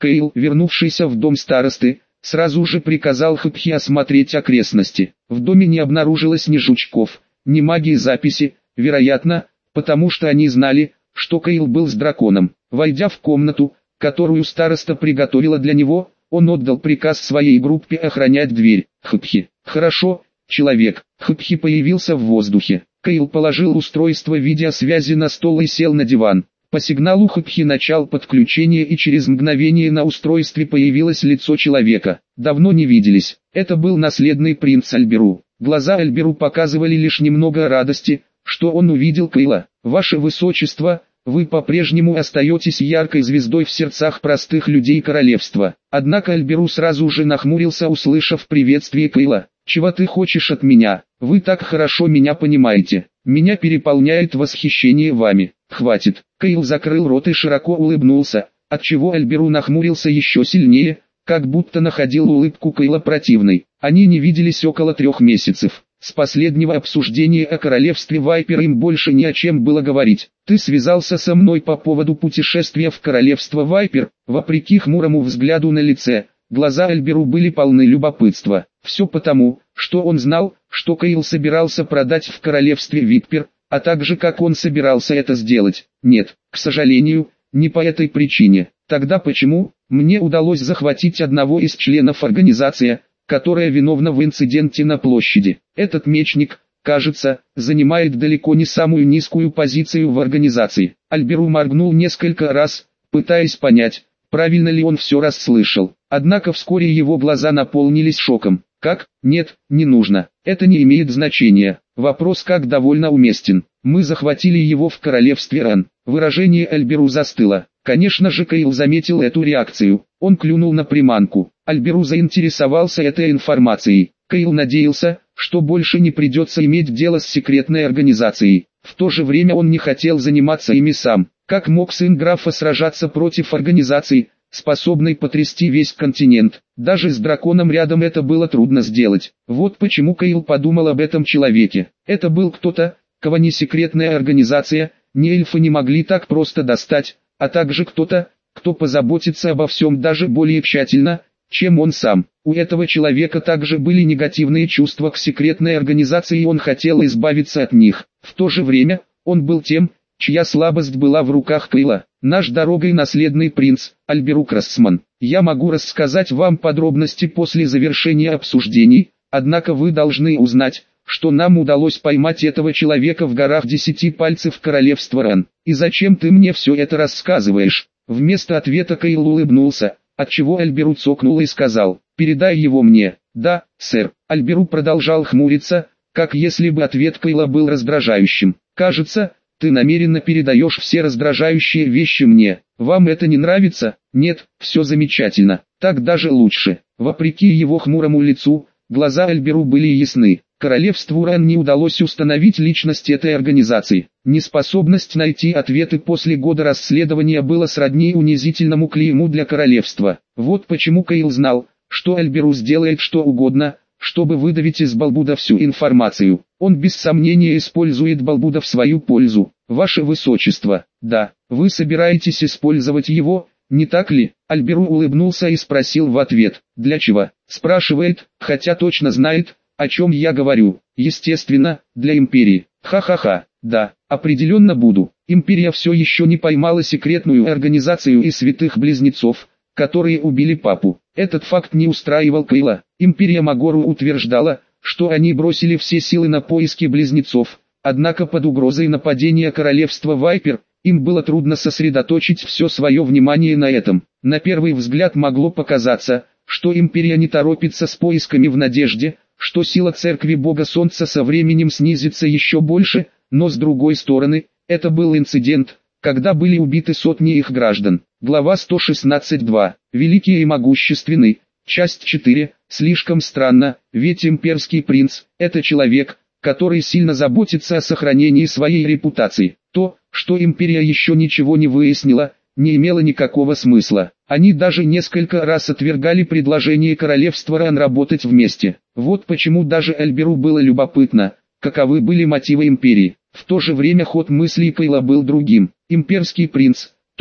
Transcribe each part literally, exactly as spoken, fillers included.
Кейл, вернувшийся в дом старосты, сразу же приказал Хапхи осмотреть окрестности. В доме не обнаружилось ни жучков, ни магии записи, вероятно, потому что они знали, что Кейл был с драконом. Войдя в комнату, которую староста приготовила для него, он отдал приказ своей группе охранять дверь. Хапхи. Хорошо, человек. Хапхи появился в воздухе. Кейл положил устройство видеосвязи на стол и сел на диван. По сигналу Хапхи начал подключение, и через мгновение на устройстве появилось лицо человека. Давно не виделись. Это был наследный принц Альберу. Глаза Альберу показывали лишь немного радости, что он увидел Кейла. «Ваше Высочество, вы по-прежнему остаетесь яркой звездой в сердцах простых людей королевства». Однако Альберу сразу же нахмурился, услышав приветствие Кейла. «Чего ты хочешь от меня? Вы так хорошо меня понимаете. Меня переполняет восхищение вами». «Хватит». Кейл закрыл рот и широко улыбнулся, отчего Альберу нахмурился еще сильнее, как будто находил улыбку Кейла противной. Они не виделись около трех месяцев. С последнего обсуждения о королевстве Вайпер им больше ни о чем было говорить. «Ты связался со мной по поводу путешествия в королевство Вайпер?» Вопреки хмурому взгляду на лице, глаза Альберу были полны любопытства. Все потому, что он знал, что Кейл собирался продать в королевстве Виппер, а также как он собирался это сделать. Нет, к сожалению, не по этой причине. Тогда почему мне удалось захватить одного из членов организации, которая виновна в инциденте на площади? Этот мечник, кажется, занимает далеко не самую низкую позицию в организации. Альберу моргнул несколько раз, пытаясь понять, правильно ли он все расслышал. Однако вскоре его глаза наполнились шоком. «Как? Нет, не нужно. Это не имеет значения. Вопрос как довольно уместен. Мы захватили его в королевстве Ран». Выражение Альберу застыло. Конечно же, Кейл заметил эту реакцию. Он клюнул на приманку. Альберу заинтересовался этой информацией. Кейл надеялся, что больше не придется иметь дело с секретной организацией. В то же время он не хотел заниматься ими сам. Как мог сын графа сражаться против организации, способной потрясти весь континент? Даже с драконом рядом это было трудно сделать. Вот почему Кейл подумал об этом человеке. Это был кто-то, кого ни секретная организация, ни эльфы не могли так просто достать, а также кто-то, кто позаботится обо всем даже более тщательно, чем он сам. У этого человека также были негативные чувства к секретной организации, и он хотел избавиться от них. В то же время, он был тем, чья слабость была в руках Кейла. «Наш дорогой наследный принц, Альберу Красман. Я могу рассказать вам подробности после завершения обсуждений, однако вы должны узнать, что нам удалось поймать этого человека в горах Десяти Пальцев королевства Ран. И зачем ты мне все это рассказываешь?» Вместо ответа Кейл улыбнулся, отчего Альберу цокнул и сказал: «Передай его мне». «Да, сэр». Альберу продолжал хмуриться, как если бы ответ Кейла был раздражающим. «Кажется, ты намеренно передаешь все раздражающие вещи мне. Вам это не нравится?» «Нет, все замечательно. Так даже лучше». Вопреки его хмурому лицу, глаза Альберу были ясны. Королевству Ран не удалось установить личность этой организации. Неспособность найти ответы после года расследования было сродни унизительному клейму для королевства. Вот почему Кейл знал, что Альберу сделает что угодно, чтобы выдавить из Балбуда всю информацию. Он без сомнения использует Балбуда в свою пользу. «Ваше Высочество, да, вы собираетесь использовать его, не так ли?» Альберу улыбнулся и спросил в ответ: «Для чего?» Спрашивает, хотя точно знает, о чем я говорю. Естественно, для империи. Ха-ха-ха, да, определенно буду. Империя все еще не поймала секретную организацию и святых близнецов, которые убили папу. Этот факт не устраивал Кейла. Империя Магору утверждала, что они бросили все силы на поиски близнецов, однако под угрозой нападения королевства Вайпер, им было трудно сосредоточить все свое внимание на этом. На первый взгляд могло показаться, что империя не торопится с поисками в надежде, что сила церкви Бога Солнца со временем снизится еще больше, но с другой стороны, это был инцидент, когда были убиты сотни их граждан. Глава сто шестнадцать два. Великий и могущественный. Часть четыре. Слишком странно, ведь имперский принц – это человек, который сильно заботится о сохранении своей репутации. То, что империя еще ничего не выяснила, не имело никакого смысла. Они даже несколько раз отвергали предложение королевства Ран работать вместе. Вот почему даже Альберу было любопытно, каковы были мотивы империи. В то же время ход мыслей Кейла был другим. Имперский принц, тот,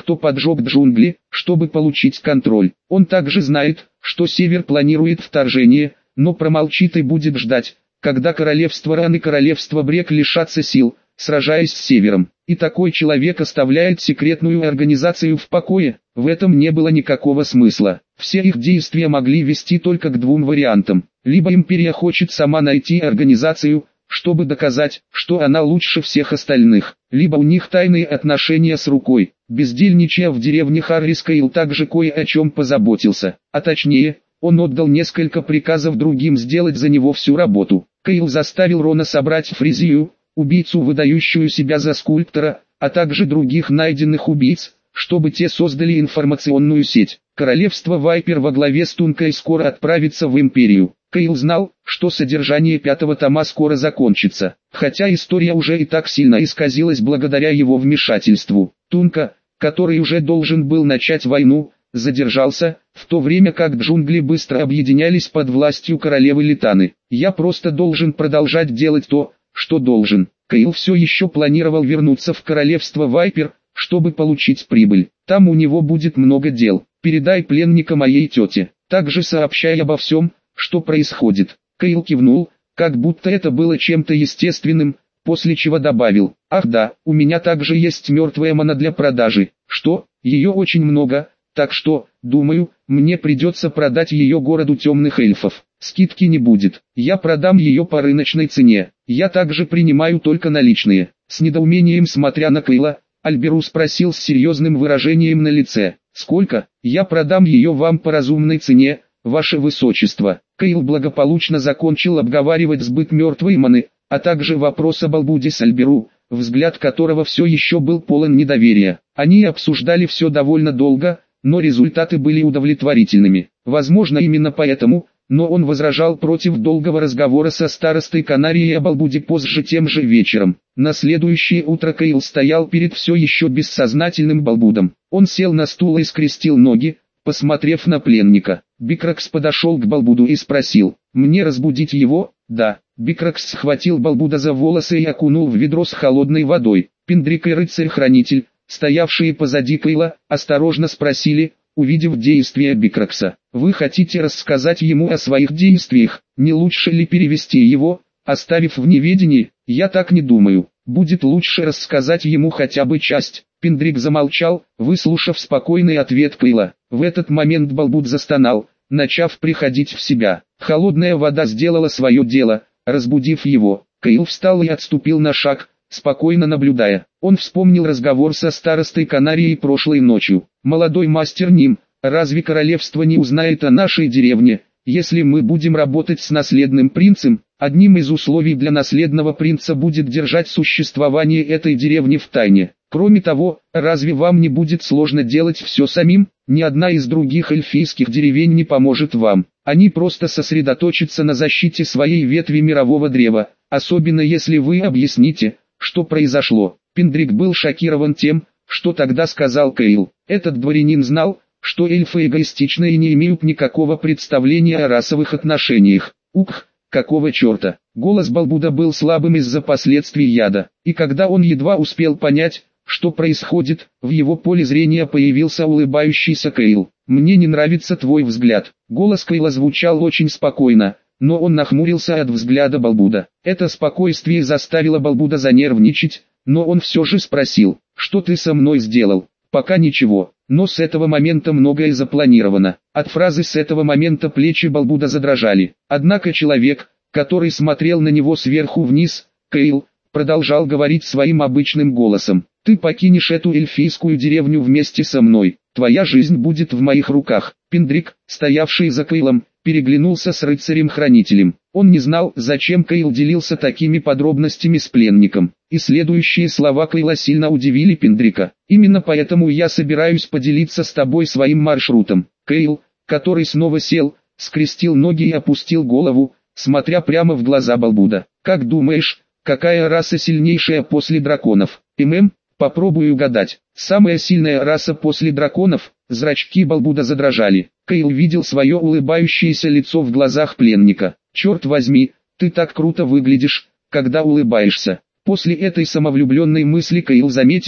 кто поджег джунгли, чтобы получить контроль. Он также знает, что Север планирует вторжение, но промолчит и будет ждать, когда королевство Ран и королевство Брек лишатся сил, сражаясь с Севером. И такой человек оставляет секретную организацию в покое. В этом не было никакого смысла. Все их действия могли вести только к двум вариантам. Либо империя хочет сама найти организацию, чтобы доказать, что она лучше всех остальных, либо у них тайные отношения с рукой. Бездельничая в деревне Харрис, Кейл также кое о чем позаботился, а точнее, он отдал несколько приказов другим сделать за него всю работу. Кейл заставил Рона собрать Фризию, убийцу, выдающую себя за скульптора, а также других найденных убийц, чтобы те создали информационную сеть. Королевство Вайпер во главе с Тункой скоро отправится в Империю. Кейл знал, что содержание пятого тома скоро закончится, хотя история уже и так сильно исказилась благодаря его вмешательству. Тунка, который уже должен был начать войну, задержался, в то время как джунгли быстро объединялись под властью королевы Литаны. «Я просто должен продолжать делать то, что должен». Кейл все еще планировал вернуться в королевство Вайпер, чтобы получить прибыль. Там у него будет много дел. «Передай пленника моей тете, также сообщай обо всем, что происходит». Кейл кивнул, как будто это было чем-то естественным, после чего добавил: «Ах да, у меня также есть мертвая мана для продажи». «Что? Ее очень много, так что, думаю, мне придется продать ее городу темных эльфов. Скидки не будет, я продам ее по рыночной цене. Я также принимаю только наличные». С недоумением смотря на Кейла, Альберу спросил с серьезным выражением на лице: «Сколько? Я продам ее вам по разумной цене, ваше высочество». Кейл благополучно закончил обговаривать сбыт мертвой маны, а также вопрос об Албуде с Альберу, взгляд которого все еще был полон недоверия. Они обсуждали все довольно долго, но результаты были удовлетворительными. Возможно, именно поэтому, но он возражал против долгого разговора со старостой Канарии об Албуде позже тем же вечером. На следующее утро Кейл стоял перед все еще бессознательным Балбудом. Он сел на стул и скрестил ноги, посмотрев на пленника. Бикракс подошел к Балбуду и спросил: «Мне разбудить его?» «Да». Бикракс схватил Балбуда за волосы и окунул в ведро с холодной водой. Пендрик и рыцарь-хранитель, стоявшие позади Кейла, осторожно спросили, увидев действия Бикракса: «Вы хотите рассказать ему о своих действиях? Не лучше ли перевести его, оставив в неведении?» «Я так не думаю. Будет лучше рассказать ему хотя бы часть». Пендрик замолчал, выслушав спокойный ответ Кейла. В этот момент Балбуд застонал, начав приходить в себя. Холодная вода сделала свое дело, разбудив его. Кейл встал и отступил на шаг, спокойно наблюдая. Он вспомнил разговор со старостой Канарией прошлой ночью. «Молодой мастер Ним, разве королевство не узнает о нашей деревне, если мы будем работать с наследным принцем?» Одним из условий для наследного принца будет держать существование этой деревни в тайне. Кроме того, разве вам не будет сложно делать все самим? Ни одна из других эльфийских деревень не поможет вам. Они просто сосредоточатся на защите своей ветви мирового древа, особенно если вы объясните, что произошло. Пендрик был шокирован тем, что тогда сказал Кейл. Этот дворянин знал, что эльфы эгоистичны и не имеют никакого представления о расовых отношениях. Ух! Какого черта? Голос Балбуда был слабым из-за последствий яда, и когда он едва успел понять, что происходит, в его поле зрения появился улыбающийся Кейл. «Мне не нравится твой взгляд». Голос Кейла звучал очень спокойно, но он нахмурился от взгляда Балбуда. Это спокойствие заставило Балбуда занервничать, но он все же спросил: «Что ты со мной сделал?» «Пока ничего, но с этого момента многое запланировано». От фразы «с этого момента» плечи Балбуда задрожали. Однако человек, который смотрел на него сверху вниз, Кейл, продолжал говорить своим обычным голосом: «Ты покинешь эту эльфийскую деревню вместе со мной. Твоя жизнь будет в моих руках». Пендрик, стоявший за Кейлом, переглянулся с рыцарем-хранителем. Он не знал, зачем Кейл делился такими подробностями с пленником. И следующие слова Кейла сильно удивили Пендрика. «Именно поэтому я собираюсь поделиться с тобой своим маршрутом». Кейл, который снова сел, скрестил ноги и опустил голову, смотря прямо в глаза Балбуда. «Как думаешь, какая раса сильнейшая после драконов?» «ММ, попробуй угадать». «Самая сильная раса после драконов». Зрачки Балбуда задрожали. Кейл видел свое улыбающееся лицо в глазах пленника. «Черт возьми, ты так круто выглядишь, когда улыбаешься». После этой самовлюбленной мысли Кейл заметил,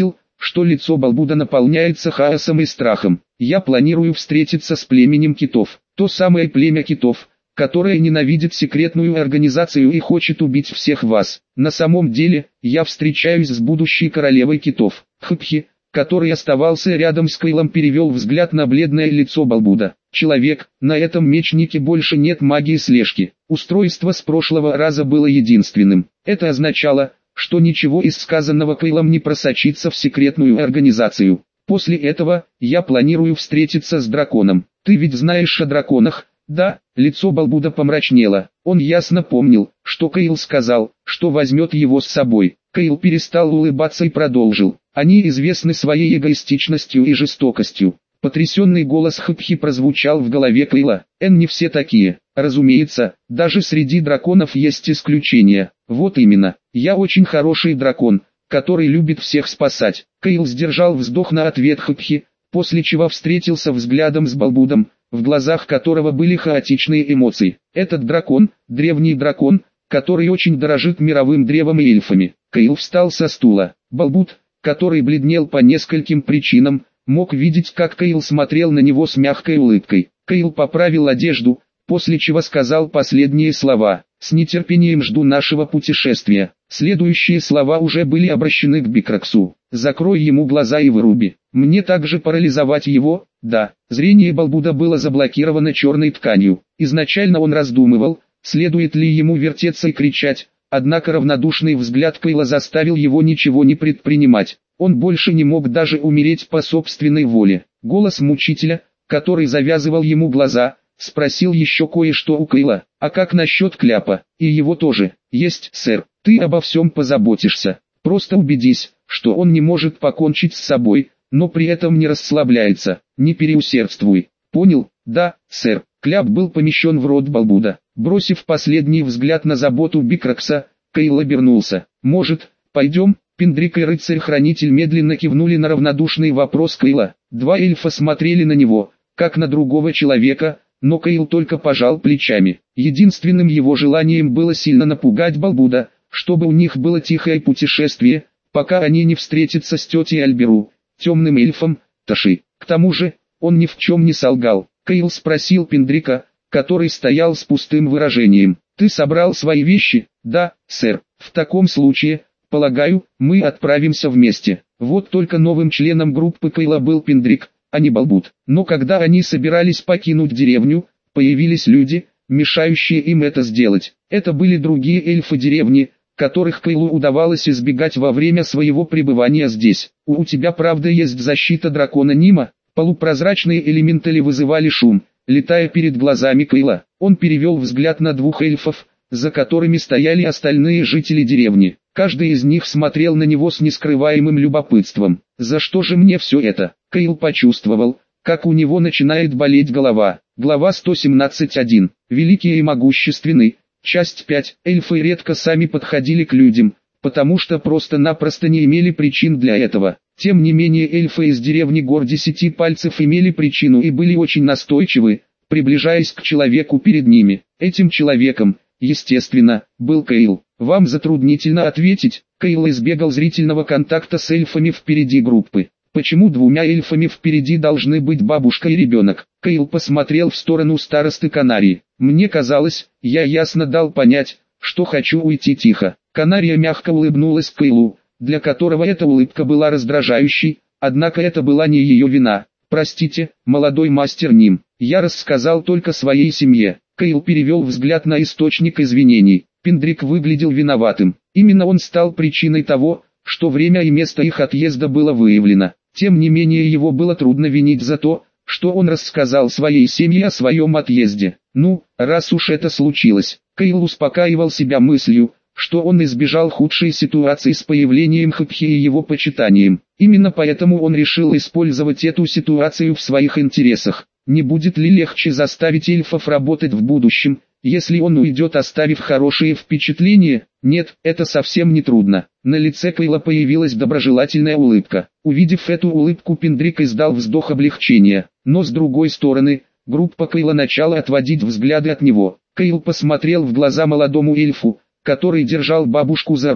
что лицо Балбуда наполняется хаосом и страхом. Я планирую встретиться с племенем китов. То самое племя китов, которое ненавидит секретную организацию и хочет убить всех вас. На самом деле, я встречаюсь с будущей королевой китов. Хпхи, который оставался рядом с Кейлом, перевел взгляд на бледное лицо Балбуда. Человек, на этом мечнике больше нет магии слежки. Устройство с прошлого раза было единственным. Это означало, что ничего из сказанного Кейлом не просочится в секретную организацию. После этого, я планирую встретиться с драконом. Ты ведь знаешь о драконах? Да, лицо Балбуда помрачнело. Он ясно помнил, что Кейл сказал, что возьмет его с собой. Кейл перестал улыбаться и продолжил. Они известны своей эгоистичностью и жестокостью. Потрясенный голос Хпхи прозвучал в голове Кейла. Эн, не все такие. Разумеется, даже среди драконов есть исключения. Вот именно, я очень хороший дракон, который любит всех спасать. Кейл сдержал вздох на ответ Хпхи, после чего встретился взглядом с Балбудом, в глазах которого были хаотичные эмоции. Этот дракон, древний дракон, который очень дорожит мировым древом и эльфами. Кейл встал со стула. Балбуд, который бледнел по нескольким причинам, мог видеть, как Кейл смотрел на него с мягкой улыбкой. Кейл поправил одежду, после чего сказал последние слова. «С нетерпением жду нашего путешествия». Следующие слова уже были обращены к Бикраксу. «Закрой ему глаза и выруби. Мне также парализовать его?» Да, зрение Балбуда было заблокировано черной тканью. Изначально он раздумывал, следует ли ему вертеться и кричать, однако равнодушный взгляд Кейла заставил его ничего не предпринимать. Он больше не мог даже умереть по собственной воле. Голос мучителя, который завязывал ему глаза, спросил еще кое-что у Кейла. «А как насчет Кляпа? И его тоже?» «Есть, сэр. Ты обо всем позаботишься. Просто убедись, что он не может покончить с собой, но при этом не расслабляется. Не переусердствуй. Понял?» «Да, сэр». Кляп был помещен в рот Балбуда. Бросив последний взгляд на заботу Бикракса, Кейл обернулся. «Может, пойдем?» Пендрик и рыцарь-хранитель медленно кивнули на равнодушный вопрос Кейла. Два эльфа смотрели на него, как на другого человека, но Кейл только пожал плечами. Единственным его желанием было сильно напугать Балбуда, чтобы у них было тихое путешествие, пока они не встретятся с тетей Альберу, темным эльфом, Таши. К тому же, он ни в чем не солгал. Кейл спросил Пендрика, который стоял с пустым выражением. «Ты собрал свои вещи?» «Да, сэр. В таком случае, полагаю, мы отправимся вместе». Вот только новым членом группы Кейла был Пендрик, а не Балбуд. Но когда они собирались покинуть деревню, появились люди, мешающие им это сделать. Это были другие эльфы деревни, которых Кейлу удавалось избегать во время своего пребывания здесь. «У, у тебя правда есть защита дракона Нима?» Полупрозрачные элементали вызывали шум, летая перед глазами Кейла. Он перевел взгляд на двух эльфов, за которыми стояли остальные жители деревни. Каждый из них смотрел на него с нескрываемым любопытством. «За что же мне все это?» Кейл почувствовал, как у него начинает болеть голова. Глава сто семнадцать один. Великие и могущественны. Часть пять. Эльфы редко сами подходили к людям, потому что просто-напросто не имели причин для этого. Тем не менее эльфы из деревни Гор Десяти Пальцев имели причину и были очень настойчивы, приближаясь к человеку перед ними. Этим человеком, естественно, был Кейл. «Вам затруднительно ответить». Кейл избегал зрительного контакта с эльфами впереди группы. «Почему двумя эльфами впереди должны быть бабушка и ребенок?» Кейл посмотрел в сторону старосты Канарии. «Мне казалось, я ясно дал понять, что хочу уйти тихо». Канария мягко улыбнулась Кейлу, для которого эта улыбка была раздражающей, однако это была не ее вина. «Простите, молодой мастер Ним, я рассказал только своей семье». Кейл перевел взгляд на источник извинений. Пендрик выглядел виноватым. Именно он стал причиной того, что время и место их отъезда было выявлено. Тем не менее его было трудно винить за то, что он рассказал своей семье о своем отъезде. Ну, раз уж это случилось, Кейл успокаивал себя мыслью, что он избежал худшей ситуации с появлением Хпхи и его почитанием. Именно поэтому он решил использовать эту ситуацию в своих интересах. Не будет ли легче заставить эльфов работать в будущем, если он уйдет, оставив хорошие впечатления? Нет, это совсем не трудно. На лице Кейла появилась доброжелательная улыбка. Увидев эту улыбку, Пендрик издал вздох облегчения. Но с другой стороны, группа Кейла начала отводить взгляды от него. Кейл посмотрел в глаза молодому эльфу, который держал бабушку за руку.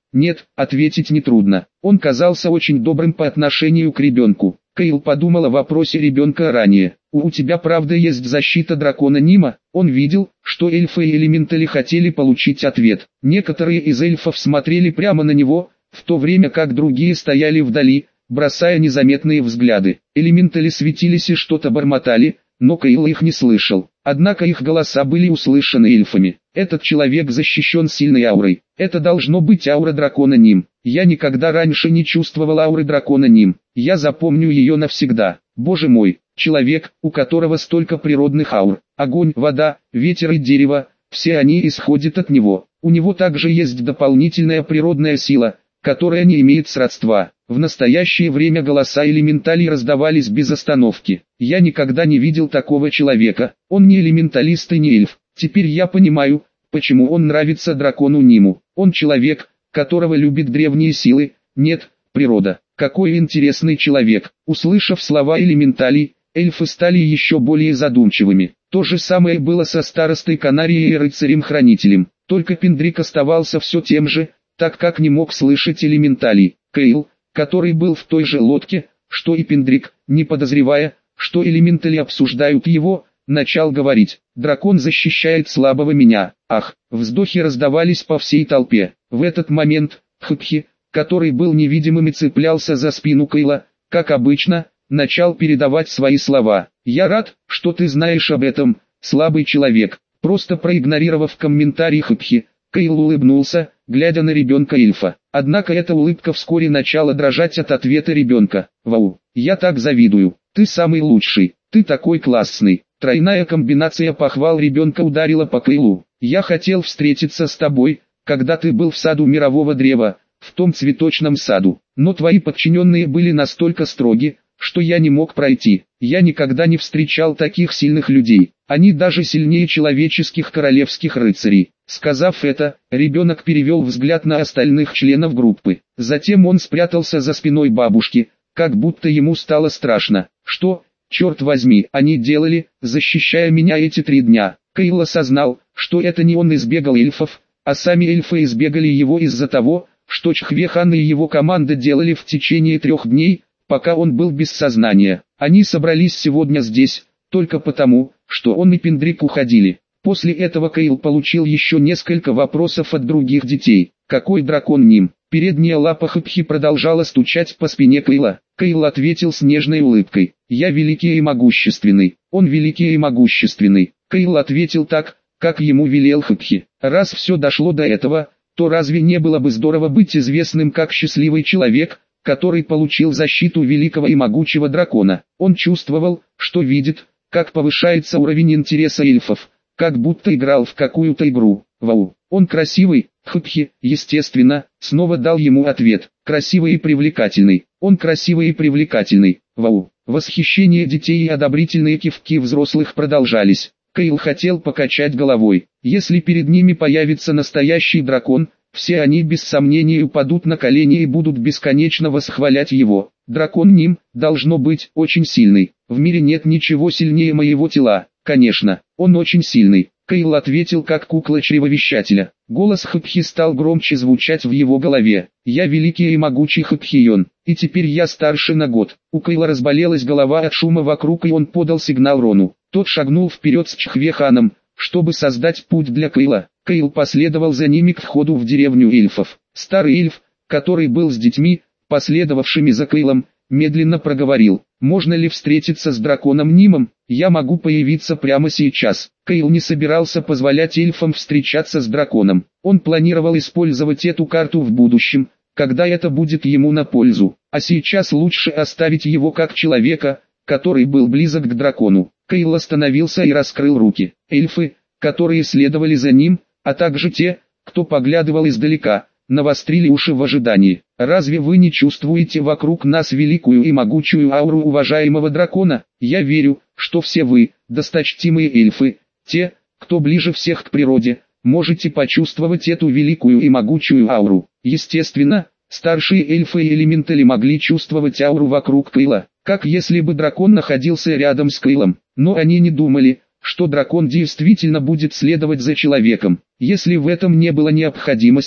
Нет, ответить нетрудно. Он казался очень добрым по отношению к ребенку. Кейл подумал о вопросе ребенка ранее. У, у тебя правда есть защита дракона Нима? Он видел, что эльфы и элементали хотели получить ответ. Некоторые из эльфов смотрели прямо на него, в то время как другие стояли вдали, бросая незаметные взгляды. Элементали светились и что-то бормотали, но Кейл их не слышал. Однако их голоса были услышаны эльфами. Этот человек защищен сильной аурой. Это должно быть аура дракона Ним. Я никогда раньше не чувствовал ауры дракона Ним. Я запомню ее навсегда. Боже мой, человек, у которого столько природных аур. Огонь, вода, ветер и дерево, все они исходят от него. У него также есть дополнительная природная сила, которая не имеет сродства. В настоящее время голоса элементалей раздавались без остановки. Я никогда не видел такого человека. Он не элементалист и не эльф. Теперь я понимаю, почему он нравится дракону Ниму. Он человек, которого любит древние силы, нет, природа. Какой интересный человек. Услышав слова элементалей, эльфы стали еще более задумчивыми. То же самое было со старостой Канарией и рыцарем-хранителем. Только Пендрик оставался все тем же, так как не мог слышать элементалей. Кейл, который был в той же лодке, что и Пендрик, не подозревая, что элементали обсуждают его, начал говорить: «Дракон защищает слабого меня». Ах, вздохи раздавались по всей толпе. В этот момент, Хпхи, который был невидимым и цеплялся за спину Кейла, как обычно, начал передавать свои слова. «Я рад, что ты знаешь об этом, слабый человек». Просто проигнорировав комментарий Хпхи, Кейл улыбнулся, глядя на ребенка-эльфа. Однако эта улыбка вскоре начала дрожать от ответа ребенка. «Вау, я так завидую, ты самый лучший, ты такой классный». Тройная комбинация похвал ребенка ударила по Кейлу. «Я хотел встретиться с тобой, когда ты был в саду мирового древа, в том цветочном саду, но твои подчиненные были настолько строги, что я не мог пройти. Я никогда не встречал таких сильных людей, они даже сильнее человеческих королевских рыцарей». Сказав это, ребенок перевел взгляд на остальных членов группы. Затем он спрятался за спиной бабушки, как будто ему стало страшно. «Что, черт возьми, они делали, защищая меня эти три дня?» Кейл осознал, что это не он избегал эльфов, а сами эльфы избегали его из-за того, что Чхвехан и его команда делали в течение трех дней, пока он был без сознания. Они собрались сегодня здесь, только потому, что он и Пендрик уходили. После этого Кейл получил еще несколько вопросов от других детей. Какой дракон Ним? Передняя лапа Хпхи продолжала стучать по спине Кейла. Кейл ответил с нежной улыбкой: «Я великий и могущественный». Он великий и могущественный. Кейл ответил так, как ему велел Хпхи. Раз все дошло до этого, то разве не было бы здорово быть известным как счастливый человек, который получил защиту великого и могучего дракона? Он чувствовал, что видит, как повышается уровень интереса эльфов, как будто играл в какую-то игру. «Вау, он красивый». Хпхи, естественно, снова дал ему ответ: «Красивый и привлекательный». Он красивый и привлекательный. Вау. Восхищение детей и одобрительные кивки взрослых продолжались. Кейл хотел покачать головой. Если перед ними появится настоящий дракон, все они без сомнения упадут на колени и будут бесконечно восхвалять его. Дракон Ним, должно быть, очень сильный. В мире нет ничего сильнее моего тела. Конечно, он очень сильный. Кейл ответил как кукла чревовещателя. Голос Хпхи стал громче звучать в его голове. «Я великий и могучий Хпхион, и теперь я старше на год». У Кейла разболелась голова от шума вокруг, и он подал сигнал Рону. Тот шагнул вперед с Чхвеханом, чтобы создать путь для Кейла. Кейл последовал за ними к входу в деревню эльфов. Старый эльф, который был с детьми, последовавшими за Кейлом, медленно проговорил: «Можно ли встретиться с драконом Нимом? Я могу появиться прямо сейчас». Кейл не собирался позволять эльфам встречаться с драконом. Он планировал использовать эту карту в будущем, когда это будет ему на пользу. А сейчас лучше оставить его как человека, который был близок к дракону. Кейл остановился и раскрыл руки. Эльфы, которые следовали за ним, а также те, кто поглядывал издалека, навострили уши в ожидании. «Разве вы не чувствуете вокруг нас великую и могучую ауру уважаемого дракона? Я верю, что все вы, досточтимые эльфы, те, кто ближе всех к природе, можете почувствовать эту великую и могучую ауру». Естественно, старшие эльфы и элементали могли чувствовать ауру вокруг Кейла, как если бы дракон находился рядом с Кейлом. Но они не думали, что дракон действительно будет следовать за человеком. Если в этом не было необходимости,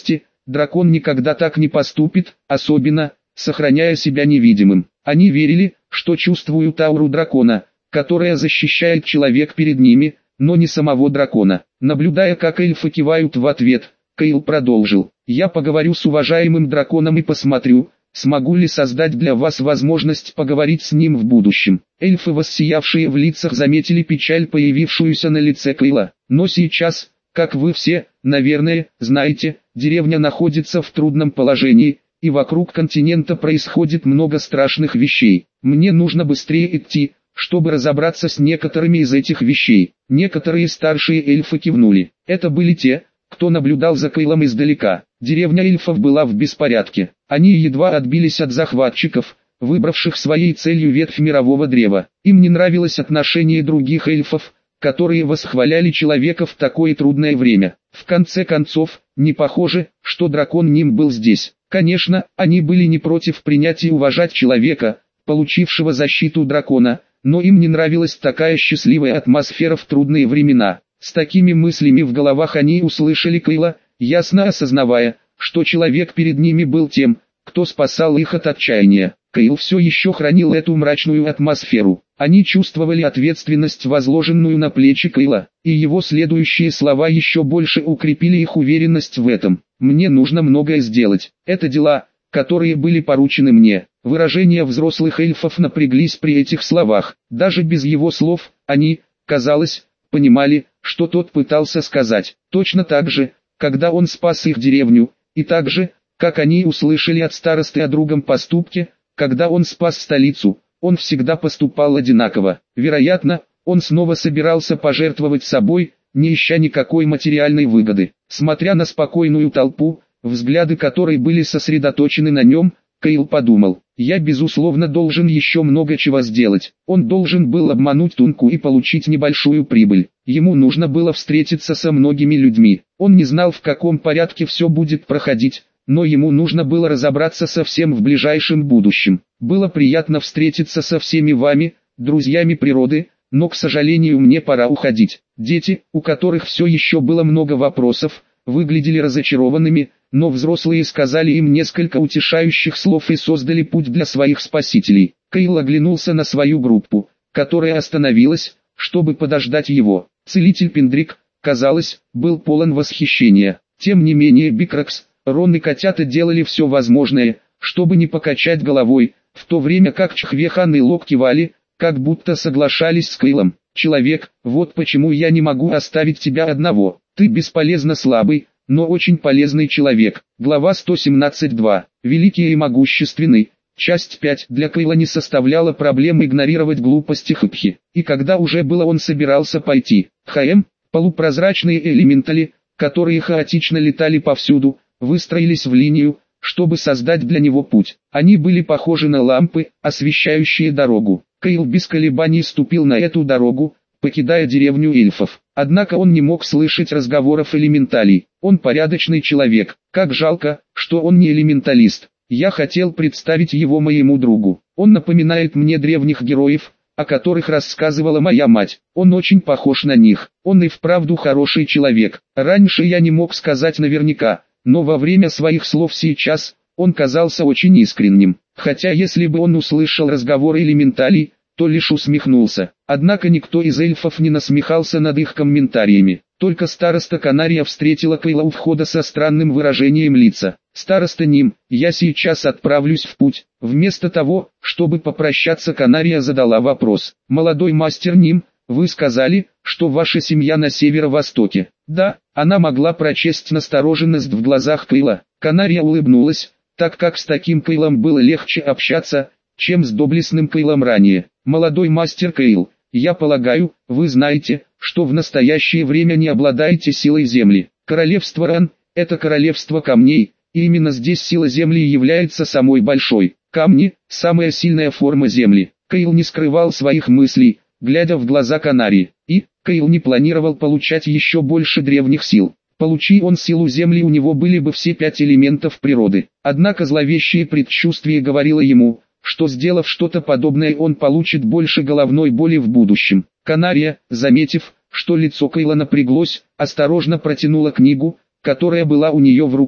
дракон никогда так не поступит, особенно, сохраняя себя невидимым. Они верили, что чувствуют ауру дракона, которая защищает человек перед ними, но не самого дракона. Наблюдая, как эльфы кивают в ответ, Кейл продолжил: «Я поговорю с уважаемым драконом и посмотрю, смогу ли создать для вас возможность поговорить с ним в будущем». Эльфы, воссиявшие в лицах, заметили печаль, появившуюся на лице Кейла. «Но сейчас, как вы все, наверное, знаете, деревня находится в трудном положении, и вокруг континента происходит много страшных вещей. Мне нужно быстрее идти, чтобы разобраться с некоторыми из этих вещей». Некоторые старшие эльфы кивнули. Это были те, кто наблюдал за Кейлом издалека. Деревня эльфов была в беспорядке. Они едва отбились от захватчиков, выбравших своей целью ветвь мирового древа. Им не нравилось отношение других эльфов, которые восхваляли человека в такое трудное время. В конце концов, не похоже, что дракон ним был здесь. Конечно, они были не против принять и уважать человека, получившего защиту дракона, но им не нравилась такая счастливая атмосфера в трудные времена. С такими мыслями в головах они услышали Кейла, ясно осознавая, что человек перед ними был тем, кто спасал их от отчаяния. Кейл все еще хранил эту мрачную атмосферу. Они чувствовали ответственность, возложенную на плечи Кейла, и его следующие слова еще больше укрепили их уверенность в этом. «Мне нужно многое сделать. Это дела, которые были поручены мне». Выражения взрослых эльфов напряглись при этих словах. Даже без его слов, они, казалось, понимали, что тот пытался сказать. Точно так же, когда он спас их деревню, и так же, как они услышали от старосты о другом поступке, когда он спас столицу, он всегда поступал одинаково. Вероятно, он снова собирался пожертвовать собой, не ища никакой материальной выгоды. Смотря на спокойную толпу, взгляды которой были сосредоточены на нем, Кейл подумал: «Я безусловно должен еще много чего сделать». Он должен был обмануть Тунку и получить небольшую прибыль. Ему нужно было встретиться со многими людьми. Он не знал, в каком порядке все будет проходить, но ему нужно было разобраться со всем в ближайшем будущем. Было приятно встретиться со всеми вами, друзьями природы, но, к сожалению, мне пора уходить. Дети, у которых все еще было много вопросов, выглядели разочарованными, но взрослые сказали им несколько утешающих слов и создали путь для своих спасителей. Кейл оглянулся на свою группу, которая остановилась, чтобы подождать его. Целитель Пендрик, казалось, был полон восхищения. Тем не менее Бикракс, Рон и котята делали все возможное, чтобы не покачать головой, в то время как Чхвехан и Лок кивали, как будто соглашались с Кейлом. «Человек, вот почему я не могу оставить тебя одного. Ты бесполезно слабый, но очень полезный человек». Глава сто семнадцать два. Великий и могущественный. Часть пять. Для Кейла не составляло проблем игнорировать глупости Хыпхи. И когда уже было он собирался пойти, ХМ, полупрозрачные элементали, которые хаотично летали повсюду, выстроились в линию, чтобы создать для него путь. Они были похожи на лампы, освещающие дорогу. Кейл без колебаний ступил на эту дорогу, покидая деревню эльфов. Однако он не мог слышать разговоров элементалей. Он порядочный человек. Как жалко, что он не элементалист. Я хотел представить его моему другу. Он напоминает мне древних героев, о которых рассказывала моя мать. Он очень похож на них. Он и вправду хороший человек. Раньше я не мог сказать наверняка, но во время своих слов сейчас, он казался очень искренним. Хотя если бы он услышал разговор элементалей, то лишь усмехнулся. Однако никто из эльфов не насмехался над их комментариями. Только староста Канария встретила Кейла у входа со странным выражением лица. «Староста Ним, я сейчас отправлюсь в путь». Вместо того, чтобы попрощаться, Канария задала вопрос. «Молодой мастер Ним, вы сказали, что ваша семья на северо-востоке?» «Да». Она могла прочесть настороженность в глазах Кейла. Канария улыбнулась, так как с таким Кейлом было легче общаться, чем с доблестным Кейлом ранее. «Молодой мастер Кейл, я полагаю, вы знаете, что в настоящее время не обладаете силой Земли. Королевство Ран – это королевство камней, и именно здесь сила Земли является самой большой. Камни – самая сильная форма Земли». Кейл не скрывал своих мыслей, глядя в глаза Канарии. И, Кейл не планировал получать еще больше древних сил. Получи он силу Земли, у него были бы все пять элементов природы. Однако зловещее предчувствие говорило ему, что сделав что-то подобное, он получит больше головной боли в будущем. Канария, заметив, что лицо Кейла напряглось, осторожно протянула книгу, которая была у нее в руках.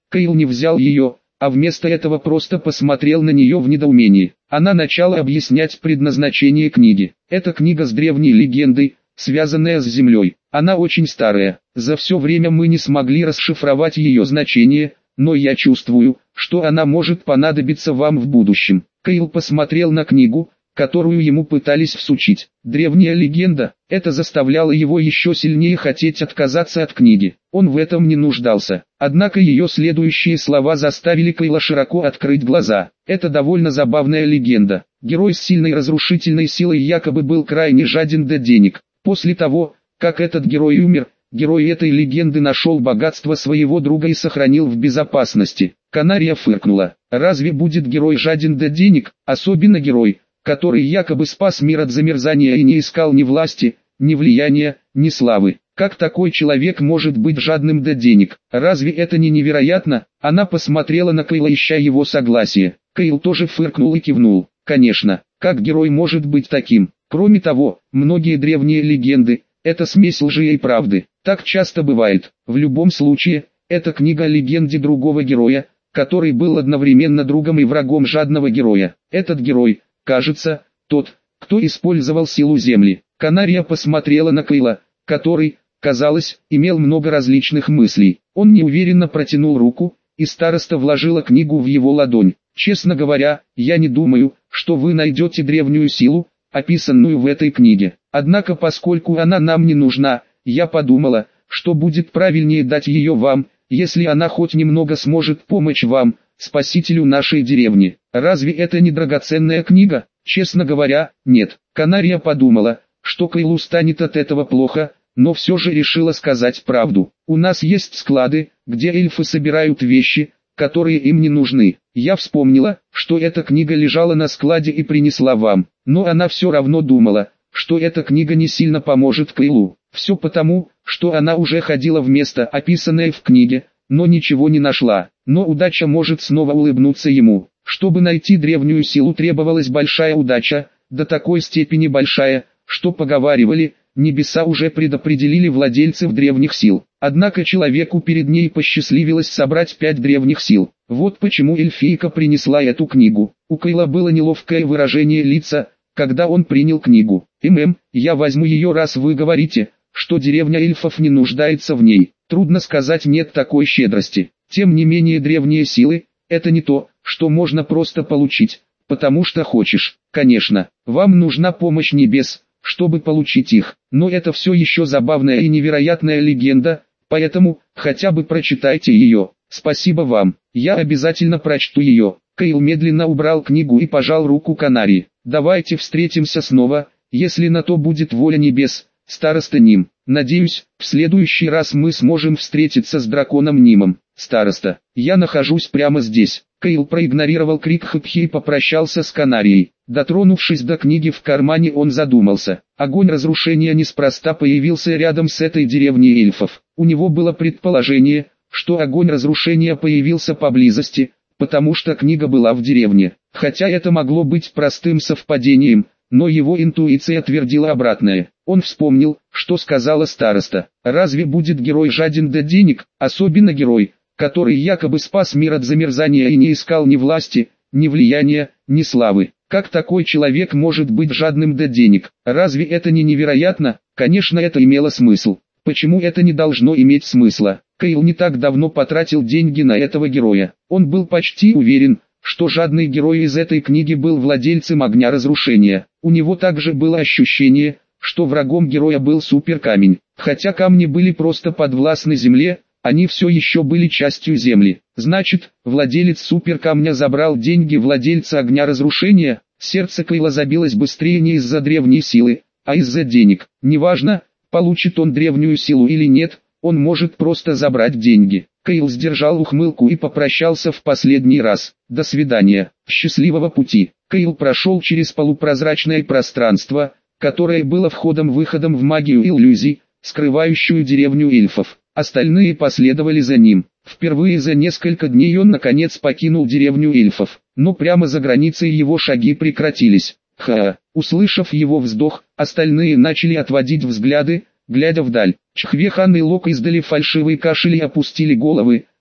Кайл не взял ее, а вместо этого просто посмотрел на нее в недоумении. Она начала объяснять предназначение книги. Это книга с древней легендой, связанная с землей. Она очень старая. За все время мы не смогли расшифровать ее значение, но я чувствую, что она может понадобиться вам в будущем. Кайл посмотрел на книгу, которую ему пытались всучить. Древняя легенда, это заставляло его еще сильнее хотеть отказаться от книги. Он в этом не нуждался. Однако ее следующие слова заставили Кайла широко открыть глаза. Это довольно забавная легенда. Герой с сильной разрушительной силой якобы был крайне жаден до денег. После того, как этот герой умер, герой этой легенды нашел богатство своего друга и сохранил в безопасности. Канария фыркнула. Разве будет герой жаден до денег, особенно герой, который якобы спас мир от замерзания и не искал ни власти, ни влияния, ни славы? Как такой человек может быть жадным до денег? Разве это не невероятно? Она посмотрела на Кайла, ища его согласие. Кайл тоже фыркнул и кивнул. Конечно, как герой может быть таким? Кроме того, многие древние легенды – это смесь лжи и правды. Так часто бывает. В любом случае, это книга о легенде другого героя, который был одновременно другом и врагом жадного героя. Этот герой, кажется, тот, кто использовал силу земли. Канария посмотрела на Кайла, который, казалось, имел много различных мыслей. Он неуверенно протянул руку, и староста вложила книгу в его ладонь. Честно говоря, я не думаю, что вы найдете древнюю силу, описанную в этой книге. Однако поскольку она нам не нужна, я подумала, что будет правильнее дать ее вам, если она хоть немного сможет помочь вам, спасителю нашей деревни. Разве это не драгоценная книга? Честно говоря, нет. Канария подумала, что Кайлу станет от этого плохо, но все же решила сказать правду. У нас есть склады, где эльфы собирают вещи, которые им не нужны. Я вспомнила, что эта книга лежала на складе и принесла вам, но она все равно думала, что эта книга не сильно поможет Кайлу. Все потому, что она уже ходила в место, описанное в книге, но ничего не нашла. Но удача может снова улыбнуться ему. Чтобы найти древнюю силу, требовалась большая удача, до такой степени большая, что поговаривали, небеса уже предопределили владельцев древних сил. Однако человеку перед ней посчастливилось собрать пять древних сил. Вот почему эльфийка принесла эту книгу. У Кайла было неловкое выражение лица, когда он принял книгу. «Мм, я возьму ее, раз вы говорите, что деревня эльфов не нуждается в ней». Трудно сказать «нет» такой щедрости. Тем не менее, древние силы – это не то, что можно просто получить, потому что хочешь. Конечно, вам нужна помощь небес, чтобы получить их. Но это все еще забавная и невероятная легенда, поэтому хотя бы прочитайте ее. Спасибо вам, я обязательно прочту ее. Кайл медленно убрал книгу и пожал руку Канарии. Давайте встретимся снова, если на то будет воля небес, староста Ним. Надеюсь, в следующий раз мы сможем встретиться с драконом Нимом. Староста, я нахожусь прямо здесь. Кайл проигнорировал крик Хапхи и попрощался с Канарией. Дотронувшись до книги в кармане, он задумался. Огонь разрушения неспроста появился рядом с этой деревней эльфов. У него было предположение, что огонь разрушения появился поблизости, потому что книга была в деревне. Хотя это могло быть простым совпадением, но его интуиция твердила обратное. Он вспомнил, что сказала староста. Разве будет герой жаден до денег, особенно герой, который якобы спас мир от замерзания и не искал ни власти, ни влияния, ни славы? Как такой человек может быть жадным до денег? Разве это не невероятно? Конечно, это имело смысл. Почему это не должно иметь смысла? Кайл не так давно потратил деньги на этого героя. Он был почти уверен, что жадный герой из этой книги был владельцем огня разрушения. У него также было ощущение, что врагом героя был суперкамень. Хотя камни были просто подвластны земле, они все еще были частью земли. Значит, владелец суперкамня забрал деньги владельца огня разрушения. Сердце Кайла забилось быстрее не из-за древней силы, а из-за денег. Неважно, получит он древнюю силу или нет, он может просто забрать деньги. Кайл сдержал ухмылку и попрощался в последний раз. До свидания, счастливого пути. Кайл прошел через полупрозрачное пространство, которое было входом-выходом в магию иллюзий, скрывающую деревню эльфов. Остальные последовали за ним. Впервые за несколько дней он наконец покинул деревню эльфов, но прямо за границей его шаги прекратились. Ха! Услышав его вздох, остальные начали отводить взгляды, глядя вдаль. Чхвехан и Лок издали фальшивый кашель и опустили головы,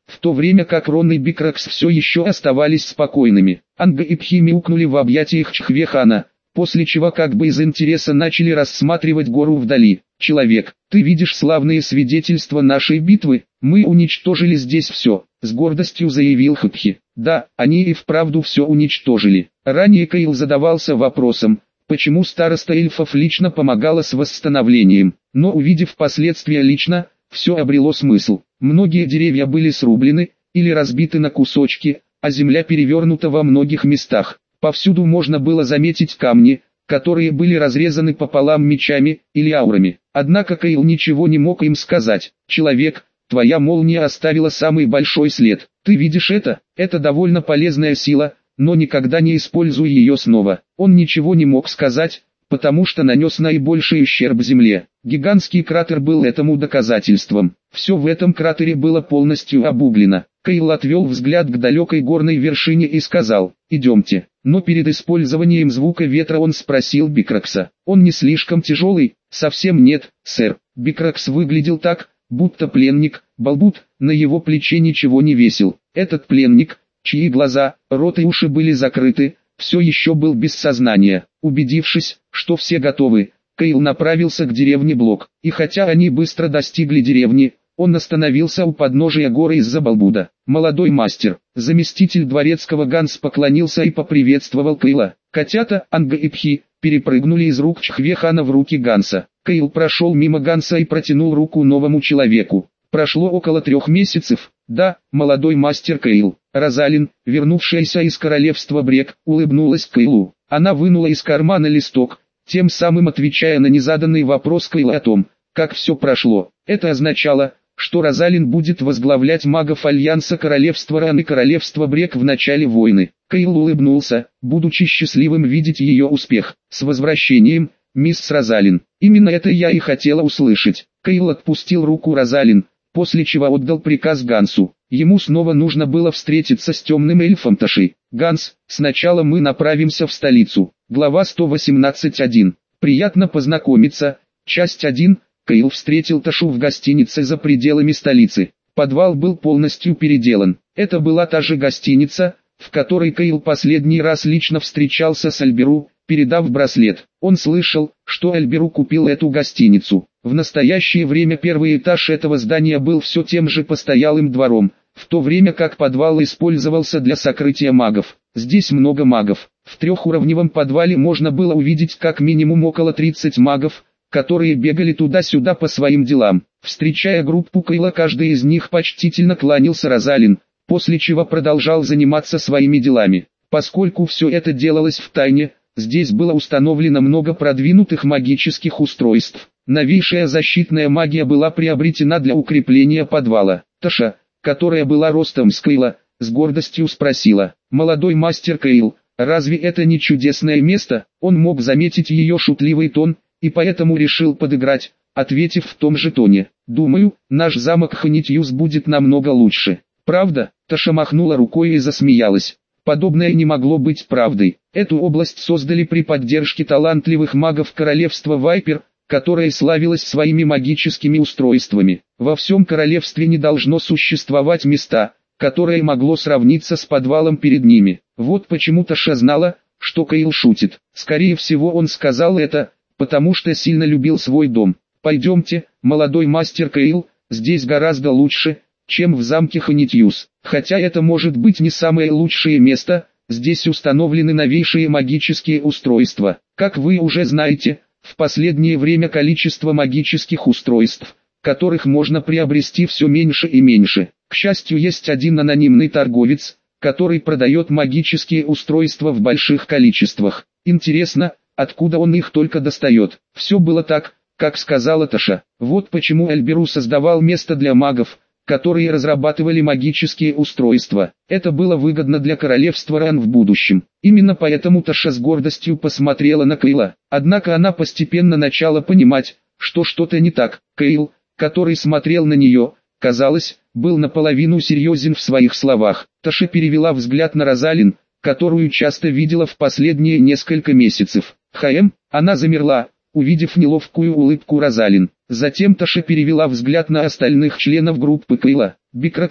в то время как Рон и Бикракс все еще оставались спокойными. Анга и Пхи мяукнули в объятиях Чхвехана, после чего как бы из интереса начали рассматривать гору вдали. «Человек, ты видишь славные свидетельства нашей битвы, мы уничтожили здесь все», — с гордостью заявил Хпхи. «Да, они и вправду все уничтожили». Ранее Кайл задавался вопросом, почему староста эльфов лично помогала с восстановлением, но увидев последствия лично, все обрело смысл. Многие деревья были срублены или разбиты на кусочки, а земля перевернута во многих местах. Повсюду можно было заметить камни, которые были разрезаны пополам мечами или аурами. Однако Кайл ничего не мог им сказать. «Человек, твоя молния оставила самый большой след. Ты видишь это? Это довольно полезная сила, но никогда не используй ее снова». Он ничего не мог сказать, потому что нанес наибольший ущерб Земле. Гигантский кратер был этому доказательством. Все в этом кратере было полностью обуглено. Кайл отвел взгляд к далекой горной вершине и сказал: «Идемте». Но перед использованием звука ветра он спросил Бикракса: «Он не слишком тяжелый?» «Совсем нет, сэр». Бикракс выглядел так, будто пленник, балбут, на его плече ничего не весил. Этот пленник, чьи глаза, рот и уши были закрыты, все еще был без сознания. Убедившись, что все готовы, Кайл направился к деревне Блок, и хотя они быстро достигли деревни, он остановился у подножия горы из-за балбуда. «Молодой мастер», заместитель дворецкого Ганс поклонился и поприветствовал Кайла. Котята, Анга и Пхи, перепрыгнули из рук Чхвехана в руки Ганса. Кайл прошел мимо Ганса и протянул руку новому человеку. Прошло около трех месяцев. «Да, молодой мастер Кайл». Розалин, вернувшаяся из королевства Брек, улыбнулась Кайлу. Она вынула из кармана листок, тем самым отвечая на незаданный вопрос Кайла о том, как все прошло. Это означало, что Розалин будет возглавлять магов Альянса Королевства Ран и Королевства Брек в начале войны. Кайл улыбнулся, будучи счастливым видеть ее успех. «С возвращением, мисс Розалин. Именно это я и хотела услышать». Кайл отпустил руку Розалин, после чего отдал приказ Гансу. Ему снова нужно было встретиться с темным эльфом Таши. «Ганс, сначала мы направимся в столицу». Глава сто восемнадцать один. Приятно познакомиться. Часть один. Кайл встретил Ташу в гостинице за пределами столицы. Подвал был полностью переделан. Это была та же гостиница, в которой Кайл последний раз лично встречался с Альберу, передав браслет. Он слышал, что Альберу купил эту гостиницу. В настоящее время первый этаж этого здания был все тем же постоялым двором, в то время как подвал использовался для сокрытия магов. Здесь много магов. В трехуровневом подвале можно было увидеть как минимум около тридцати магов, которые бегали туда-сюда по своим делам. Встречая группу Кайла, каждый из них почтительно кланялся Розалин, после чего продолжал заниматься своими делами. Поскольку все это делалось в тайне, здесь было установлено много продвинутых магических устройств. Новейшая защитная магия была приобретена для укрепления подвала. Таша, которая была ростом с Кайла, с гордостью спросила: «Молодой мастер Кайл, разве это не чудесное место?» Он мог заметить ее шутливый тон, и поэтому решил подыграть, ответив в том же тоне: «Думаю, наш замок Ханитьюс будет намного лучше». «Правда?» Таша махнула рукой и засмеялась. Подобное не могло быть правдой. Эту область создали при поддержке талантливых магов королевства Вайпер, которое славилось своими магическими устройствами. Во всем королевстве не должно существовать места, которое могло сравниться с подвалом перед ними. Вот почему Таша знала, что Кайл шутит. Скорее всего, он сказал это, потому что сильно любил свой дом. «Пойдемте, молодой мастер Кайл, здесь гораздо лучше, чем в замке Ханитьюс. Хотя это может быть не самое лучшее место, здесь установлены новейшие магические устройства. Как вы уже знаете, в последнее время количество магических устройств, которых можно приобрести, все меньше и меньше. К счастью, есть один анонимный торговец, который продает магические устройства в больших количествах. Интересно, откуда он их только достает?» Все было так, как сказала Таша. Вот почему Альберу создавал место для магов, которые разрабатывали магические устройства. Это было выгодно для королевства Ран в будущем. Именно поэтому Таша с гордостью посмотрела на Кайла. Однако она постепенно начала понимать, что что-то не так. Кайл, который смотрел на нее, казалось, был наполовину серьезен в своих словах. Таша перевела взгляд на Розалин, которую часто видела в последние несколько месяцев. «Хаэм», она замерла, увидев неловкую улыбку Розалин. Затем Таша перевела взгляд на остальных членов группы Кайла. Бикракс,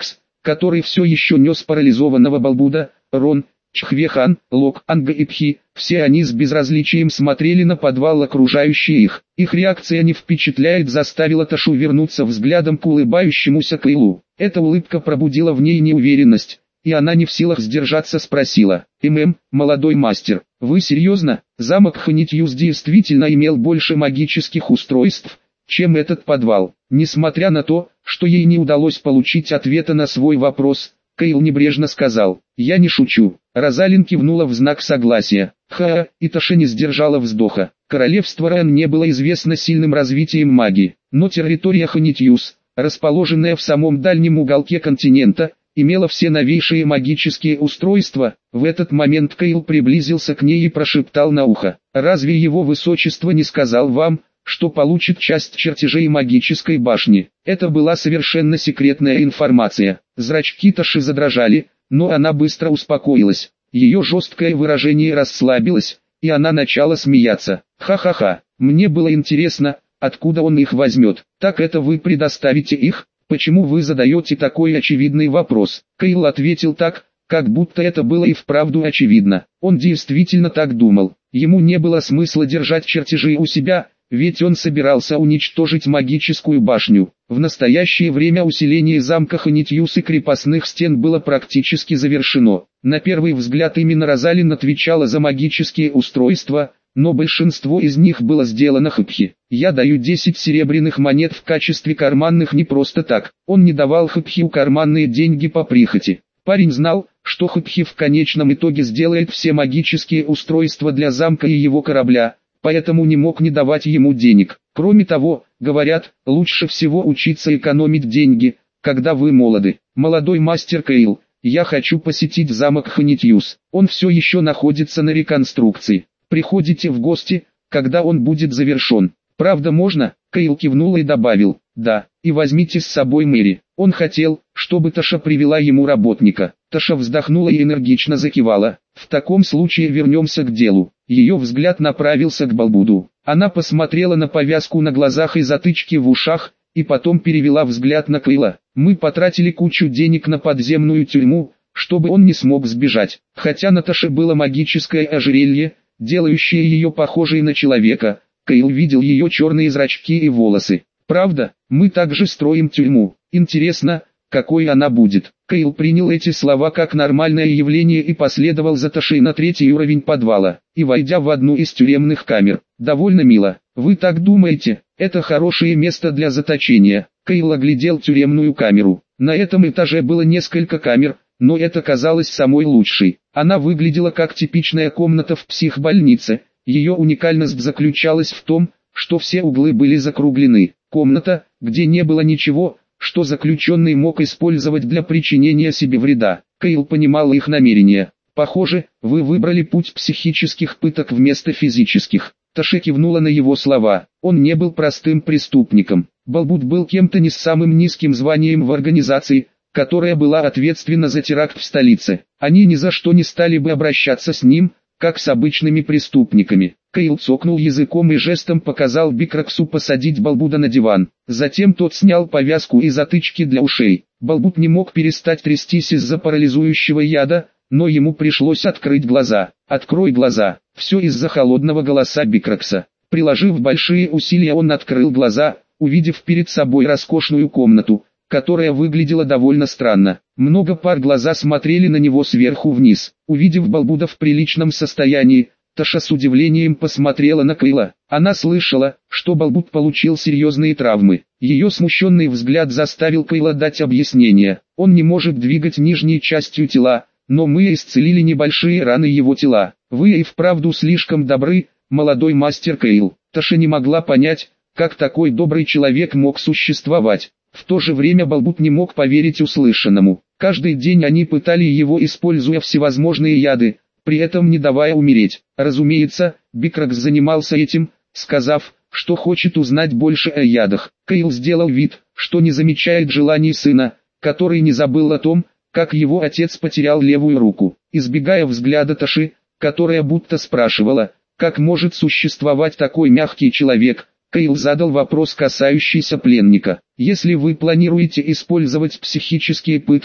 который все еще нес парализованного Балбуда, Рон, Чхвехан, Лок, Анга и Пхи, все они с безразличием смотрели на подвал, окружающий их. Их реакция не впечатляет, заставила Ташу вернуться взглядом к улыбающемуся Кайлу. Эта улыбка пробудила в ней неуверенность, и она не в силах сдержаться спросила: «ММ, молодой мастер, вы серьезно? Замок Ханитьюс действительно имел больше магических устройств, чем этот подвал?» Несмотря на то, что ей не удалось получить ответа на свой вопрос, Кайл небрежно сказал: «Я не шучу». Розалин кивнула в знак согласия. Ха, и Таша не сдержала вздоха. Королевство Ран не было известно сильным развитием магии, но территория Ханитьюс, расположенная в самом дальнем уголке континента, имела все новейшие магические устройства. В этот момент Кайл приблизился к ней и прошептал на ухо: «Разве его высочество не сказал вам, что получит часть чертежей магической башни?» Это была совершенно секретная информация. Зрачки Таши задрожали, но она быстро успокоилась. Ее жесткое выражение расслабилось, и она начала смеяться. «Ха-ха-ха, мне было интересно, откуда он их возьмет. Так это вы предоставите их? Почему вы задаете такой очевидный вопрос?» Кайл ответил так, как будто это было и вправду очевидно. Он действительно так думал. Ему не было смысла держать чертежи у себя, ведь он собирался уничтожить магическую башню. В настоящее время усиление замка Ханитьюс и крепостных стен было практически завершено. На первый взгляд именно Розалин отвечала за магические устройства, но большинство из них было сделано Хапхи. «Я даю десять серебряных монет в качестве карманных не просто так». Он не давал Хапхи карманные деньги по прихоти. Парень знал, что Хапхи в конечном итоге сделает все магические устройства для замка и его корабля, поэтому не мог не давать ему денег. Кроме того, говорят, лучше всего учиться экономить деньги, когда вы молоды. Молодой мастер Кайл, я хочу посетить замок Ханитьюс. Он все еще находится на реконструкции. Приходите в гости, когда он будет завершен. Правда можно? Кайл кивнул и добавил: да, и возьмите с собой Мэри. Он хотел, чтобы Таша привела ему работника. Таша вздохнула и энергично закивала. В таком случае вернемся к делу. Ее взгляд направился к Балбуду. Она посмотрела на повязку на глазах и затычки в ушах, и потом перевела взгляд на Кайла. Мы потратили кучу денег на подземную тюрьму, чтобы он не смог сбежать. Хотя на Таше было магическое ожерелье, делающее ее похожей на человека, Кайл видел ее черные зрачки и волосы. Правда, мы также строим тюрьму. Интересно, какой она будет. Кайл принял эти слова как нормальное явление и последовал за Ташей на третий уровень подвала, и войдя в одну из тюремных камер. Довольно мило. Вы так думаете? Это хорошее место для заточения. Кайл оглядел тюремную камеру. На этом этаже было несколько камер, но это казалось самой лучшей. Она выглядела как типичная комната в психбольнице. Ее уникальность заключалась в том, что все углы были закруглены. Комната, где не было ничего, что заключенный мог использовать для причинения себе вреда. Кайл понимал их намерения. «Похоже, вы выбрали путь психических пыток вместо физических». Таша кивнула на его слова. Он не был простым преступником. Балбуд был кем-то не с самым низким званием в организации, которая была ответственна за теракт в столице. Они ни за что не стали бы обращаться с ним, как с обычными преступниками. Кайл цокнул языком и жестом показал Бикраксу посадить Балбуда на диван. Затем тот снял повязку и затычки для ушей. Балбуд не мог перестать трястись из-за парализующего яда, но ему пришлось открыть глаза. «Открой глаза!» Все из-за холодного голоса Бикракса. Приложив большие усилия, он открыл глаза, увидев перед собой роскошную комнату, которая выглядела довольно странно. Много пар глаза смотрели на него сверху вниз. Увидев Балбуда в приличном состоянии, Таша с удивлением посмотрела на Кайла. Она слышала, что Балбуд получил серьезные травмы. Ее смущенный взгляд заставил Кайла дать объяснение. Он не может двигать нижней частью тела, но мы исцелили небольшие раны его тела. Вы и вправду слишком добры, молодой мастер Кайл. Таша не могла понять, как такой добрый человек мог существовать. В то же время Балбуд не мог поверить услышанному. Каждый день они пытали его, используя всевозможные яды, при этом не давая умереть. Разумеется, Бикракс занимался этим, сказав, что хочет узнать больше о ядах. Кайл сделал вид, что не замечает желаний сына, который не забыл о том, как его отец потерял левую руку. Избегая взгляда Таши, которая будто спрашивала, как может существовать такой мягкий человек, Кайл задал вопрос, касающийся пленника. Если вы планируете использовать психические пытки,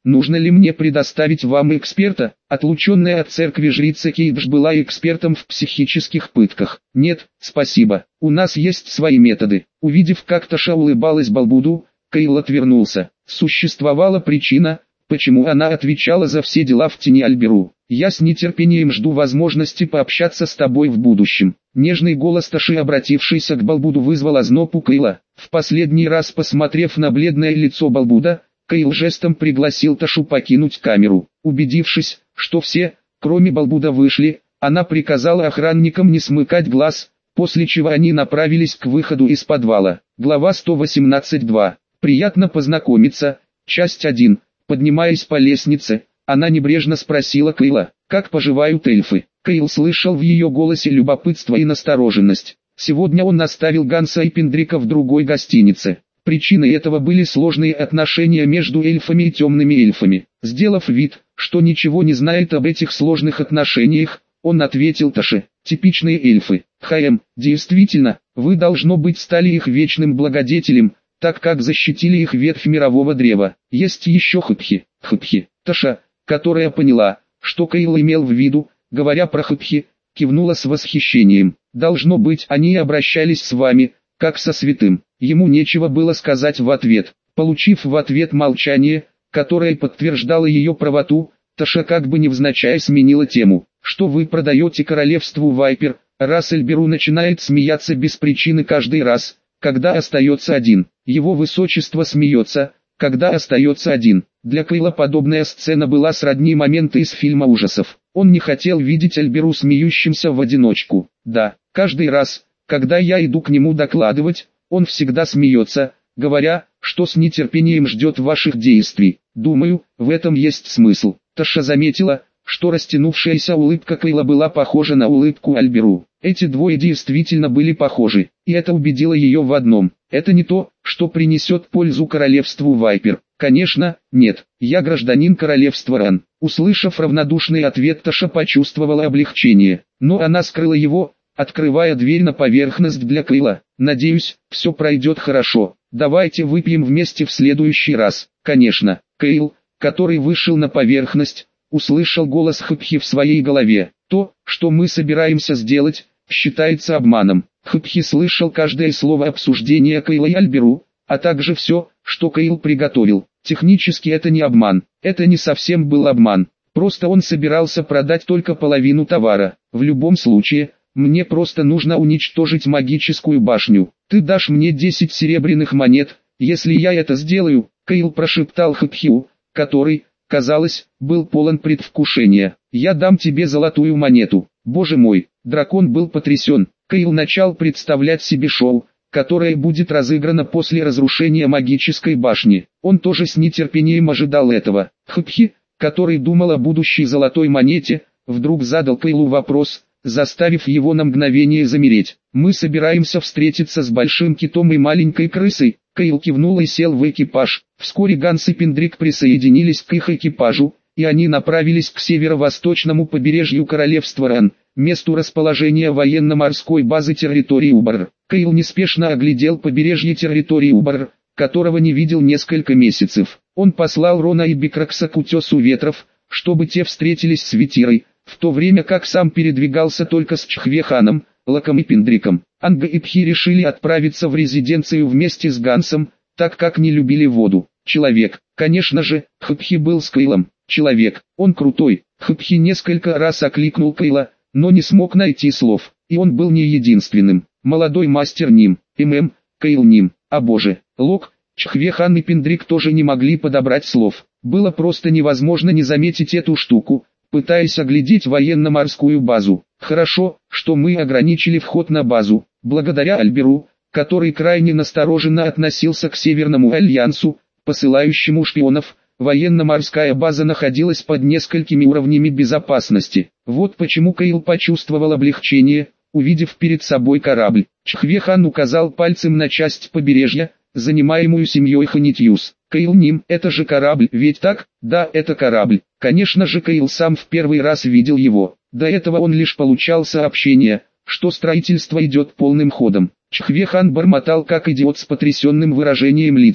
нужно ли мне предоставить вам эксперта? Отлученная от церкви жрица Кейдж была экспертом в психических пытках. Нет, спасибо, у нас есть свои методы. Увидев, как Таша улыбалась Балбуду, Кейл отвернулся. Существовала причина, почему она отвечала за все дела в тени Альберу. «Я с нетерпением жду возможности пообщаться с тобой в будущем». Нежный голос Таши, обратившийся к Балбуду, вызвал озноб у Кейла. В последний раз посмотрев на бледное лицо Балбуда, Кейл жестом пригласил Ташу покинуть камеру. Убедившись, что все, кроме Балбуда, вышли, она приказала охранникам не смыкать глаз, после чего они направились к выходу из подвала. Глава сто восемнадцать два. «Приятно познакомиться». Часть один. Поднимаясь по лестнице, она небрежно спросила Кейла, как поживают эльфы. Кейл слышал в ее голосе любопытство и настороженность. Сегодня он оставил Ганса и Пендрика в другой гостинице. Причиной этого были сложные отношения между эльфами и темными эльфами. Сделав вид, что ничего не знает об этих сложных отношениях, он ответил Таше: «Типичные эльфы. Хаем, действительно, вы должно быть стали их вечным благодетелем, так как защитили их ветвь мирового древа. Есть еще хыпхи». Хыпхи. Таша, которая поняла, что Кейл имел в виду, говоря про хыпхи, кивнула с восхищением. «Должно быть, они обращались с вами, как со святым». Ему нечего было сказать в ответ. Получив в ответ молчание, которое подтверждало ее правоту, Таша как бы невзначай сменила тему. «Что вы продаете королевству Вайпер?» Раз Альберу начинает смеяться без причины каждый раз, когда остается один. Его высочество смеется, когда остается один. Для Кейла подобная сцена была сродни моменту из фильма ужасов. Он не хотел видеть Альберу смеющимся в одиночку. Да, каждый раз, когда я иду к нему докладывать, он всегда смеется, говоря, что с нетерпением ждет ваших действий. Думаю, в этом есть смысл. Таша заметила, что растянувшаяся улыбка Кейла была похожа на улыбку Альберу. Эти двое действительно были похожи, и это убедило ее в одном: это не то, что принесет пользу королевству Вайпер. Конечно, нет, я гражданин королевства Ран. Услышав равнодушный ответ, Таша почувствовала облегчение, но она скрыла его, открывая дверь на поверхность для Кейла. «Надеюсь, все пройдет хорошо. Давайте выпьем вместе в следующий раз». «Конечно». Кейл, который вышел на поверхность, услышал голос Хыпхи в своей голове. «То, что мы собираемся сделать, считается обманом». Хыпхи слышал каждое слово обсуждения Кейла и Альберу, а также все, что Кейл приготовил. Технически это не обман. Это не совсем был обман. Просто он собирался продать только половину товара. В любом случае, мне просто нужно уничтожить магическую башню. Ты дашь мне десять серебряных монет, если я это сделаю, Кейл прошептал Хыпхиу, который, казалось, был полон предвкушения. Я дам тебе золотую монету. Боже мой, дракон был потрясен. Кейл начал представлять себе шоу, которое будет разыграно после разрушения магической башни. Он тоже с нетерпением ожидал этого. Хыпхи, который думал о будущей золотой монете, вдруг задал Кейлу вопрос, заставив его на мгновение замереть. «Мы собираемся встретиться с большим китом и маленькой крысой». Кейл кивнул и сел в экипаж. Вскоре Ганс и Пендрик присоединились к их экипажу, и они направились к северо-восточному побережью королевства Ран, месту расположения военно-морской базы территории Убар. Кейл неспешно оглядел побережье территории Убар, которого не видел несколько месяцев. Он послал Рона и Бикракса к утесу ветров, чтобы те встретились с Ветирой, в то время как сам передвигался только с Чхвеханом, Лаком и Пендриком. Анга и Пхи решили отправиться в резиденцию вместе с Гансом, так как не любили воду. Человек, конечно же, Хыпхи был с Кейлом. Человек, он крутой. Хыпхи несколько раз окликнул Кейла, но не смог найти слов, и он был не единственным. Молодой мастер Ним, ММ, Кейл Ним, а боже, Лок, Чхвехан и Пендрик тоже не могли подобрать слов. Было просто невозможно не заметить эту штуку, пытаясь оглядеть военно-морскую базу. Хорошо, что мы ограничили вход на базу. Благодаря Альберу, который крайне настороженно относился к Северному Альянсу, посылающему шпионов, военно-морская база находилась под несколькими уровнями безопасности. Вот почему Кейл почувствовал облегчение, увидев перед собой корабль. Чхвехан указал пальцем на часть побережья, занимаемую семьей Ханитьюс. Кейл Ним, это же корабль, ведь так? Да, это корабль. Конечно же, Кейл сам в первый раз видел его. До этого он лишь получал сообщение, что строительство идет полным ходом. Чхвехан бормотал как идиот с потрясенным выражением лица.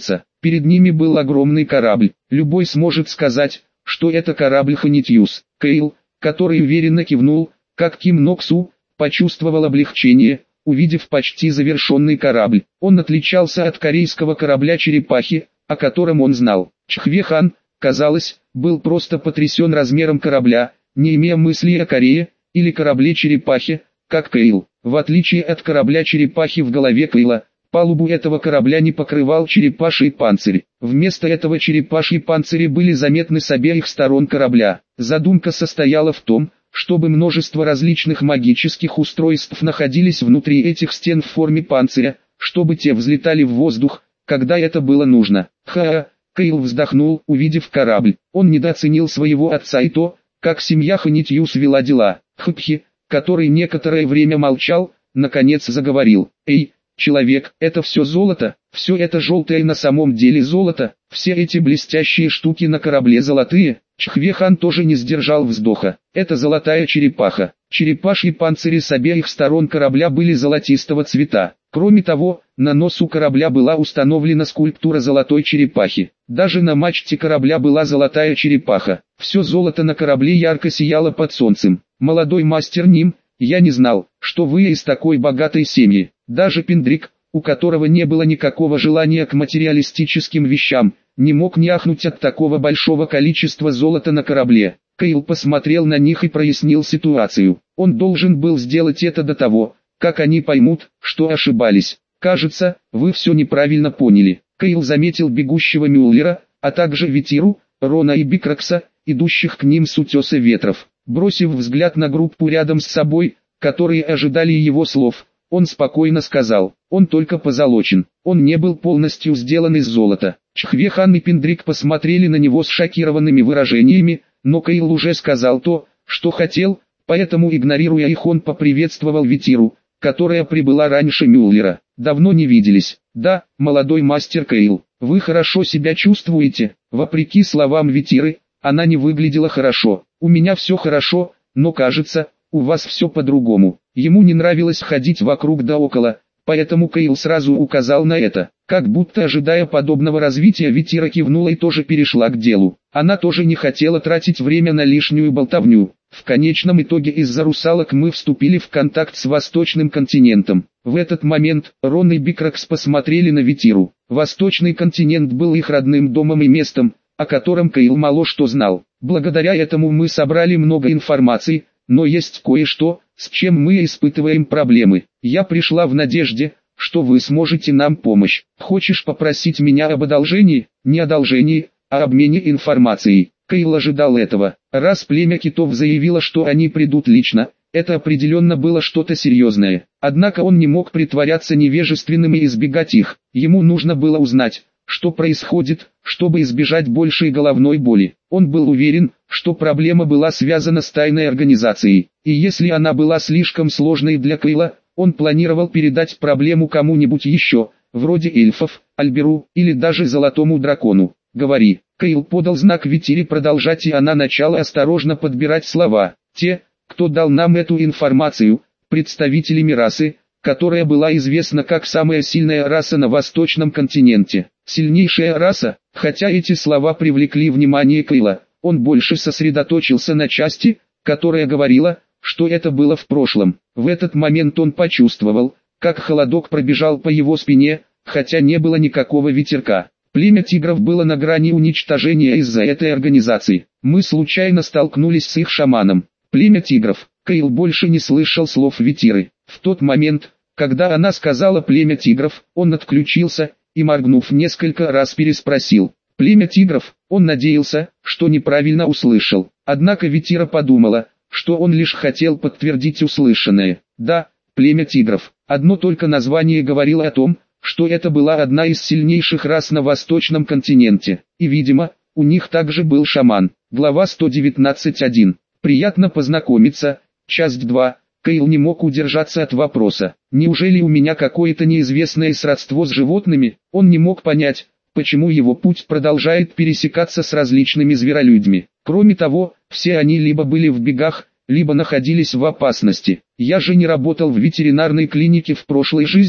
Перед ними был огромный корабль. Любой сможет сказать, что это корабль Ханитьюс. Кейл, который уверенно кивнул, как Ким Ноксу, почувствовал облегчение, увидев почти завершенный корабль. Он отличался от корейского корабля «Черепахи», о котором он знал. Чхве Хан, казалось, был просто потрясен размером корабля, не имея мыслей о Корее, или корабле «Черепахи», как Кейл. В отличие от корабля «Черепахи» в голове Кейла, палубу этого корабля не покрывал черепаший панцирь. Вместо этого черепашьи панцири были заметны с обеих сторон корабля. Задумка состояла в том, чтобы множество различных магических устройств находились внутри этих стен в форме панциря, чтобы те взлетали в воздух, когда это было нужно. Ха-ха, Кейл вздохнул, увидев корабль. Он недооценил своего отца и то, как семья Ханитьюс вела дела. Хпхи, который некоторое время молчал, наконец заговорил. «Эй, человек, это все золото, все это желтое на самом деле золото, все эти блестящие штуки на корабле золотые». Чхве Хан тоже не сдержал вздоха. Это золотая черепаха. Черепашьи панцири с обеих сторон корабля были золотистого цвета. Кроме того, на носу корабля была установлена скульптура золотой черепахи. Даже на мачте корабля была золотая черепаха. Все золото на корабле ярко сияло под солнцем. «Молодой мастер Ним, я не знал, что вы из такой богатой семьи». Даже Пендрик, у которого не было никакого желания к материалистическим вещам, не мог не ахнуть от такого большого количества золота на корабле. Кейл посмотрел на них и прояснил ситуацию. Он должен был сделать это до того, как они поймут, что ошибались. «Кажется, вы все неправильно поняли». Кейл заметил бегущего Мюллера, а также Витиру, Рона и Бикракса, идущих к ним с утеса ветров. Бросив взгляд на группу рядом с собой, которые ожидали его слов, он спокойно сказал: «Он только позолочен, он не был полностью сделан из золота». Чхве Хан и Пендрик посмотрели на него с шокированными выражениями, но Кейл уже сказал то, что хотел, поэтому, игнорируя их, он поприветствовал Витиру, которая прибыла раньше Мюллера. «Давно не виделись». «Да, молодой мастер Кейл, вы хорошо себя чувствуете?» Вопреки словам Витиры, она не выглядела хорошо. «У меня все хорошо, но кажется, у вас все по-другому». Ему не нравилось ходить вокруг да около, поэтому Кейл сразу указал на это. Как будто ожидая подобного развития, Витира кивнула и тоже перешла к делу. Она тоже не хотела тратить время на лишнюю болтовню. В конечном итоге из-за русалок мы вступили в контакт с Восточным континентом. В этот момент Рон и Бикракс посмотрели на Витиру. Восточный континент был их родным домом и местом, о котором Кейл мало что знал. Благодаря этому мы собрали много информации, но есть кое-что, с чем мы испытываем проблемы. Я пришла в надежде, что вы сможете нам помочь. Хочешь попросить меня об одолжении? Не одолжении, а обмене информацией. Кейл ожидал этого. Раз племя китов заявило, что они придут лично, это определенно было что-то серьезное. Однако он не мог притворяться невежественным и избегать их. Ему нужно было узнать, что происходит, чтобы избежать большей головной боли. Он был уверен, что проблема была связана с тайной организацией, и если она была слишком сложной для Кейла, он планировал передать проблему кому-нибудь еще, вроде эльфов, Альберу или даже Золотому дракону. «Говори». Кейл подал знак Витире продолжать, и она начала осторожно подбирать слова. «Те, кто дал нам эту информацию, представителями расы, которая была известна как самая сильная раса на Восточном континенте. Сильнейшая раса». Хотя эти слова привлекли внимание Кейла, он больше сосредоточился на части, которая говорила, что это было в прошлом. В этот момент он почувствовал, как холодок пробежал по его спине, хотя не было никакого ветерка. Племя тигров было на грани уничтожения из-за этой организации. Мы случайно столкнулись с их шаманом. Племя тигров. Кейл больше не слышал слов Витиры. В тот момент, когда она сказала «племя тигров», он отключился и, моргнув несколько раз, переспросил: «Племя тигров». Он надеялся, что неправильно услышал. Однако Витира подумала, что он лишь хотел подтвердить услышанное. Да, племя тигров. Одно только название говорило о том, что это была одна из сильнейших рас на Восточном континенте. И, видимо, у них также был шаман. Глава сто девятнадцать точка один. Приятно познакомиться. Часть два. Кейл не мог удержаться от вопроса: неужели у меня какое-то неизвестное сродство с животными? Он не мог понять, почему его путь продолжает пересекаться с различными зверолюдьми. Кроме того, все они либо были в бегах, либо находились в опасности. Я же не работал в ветеринарной клинике в прошлой жизни.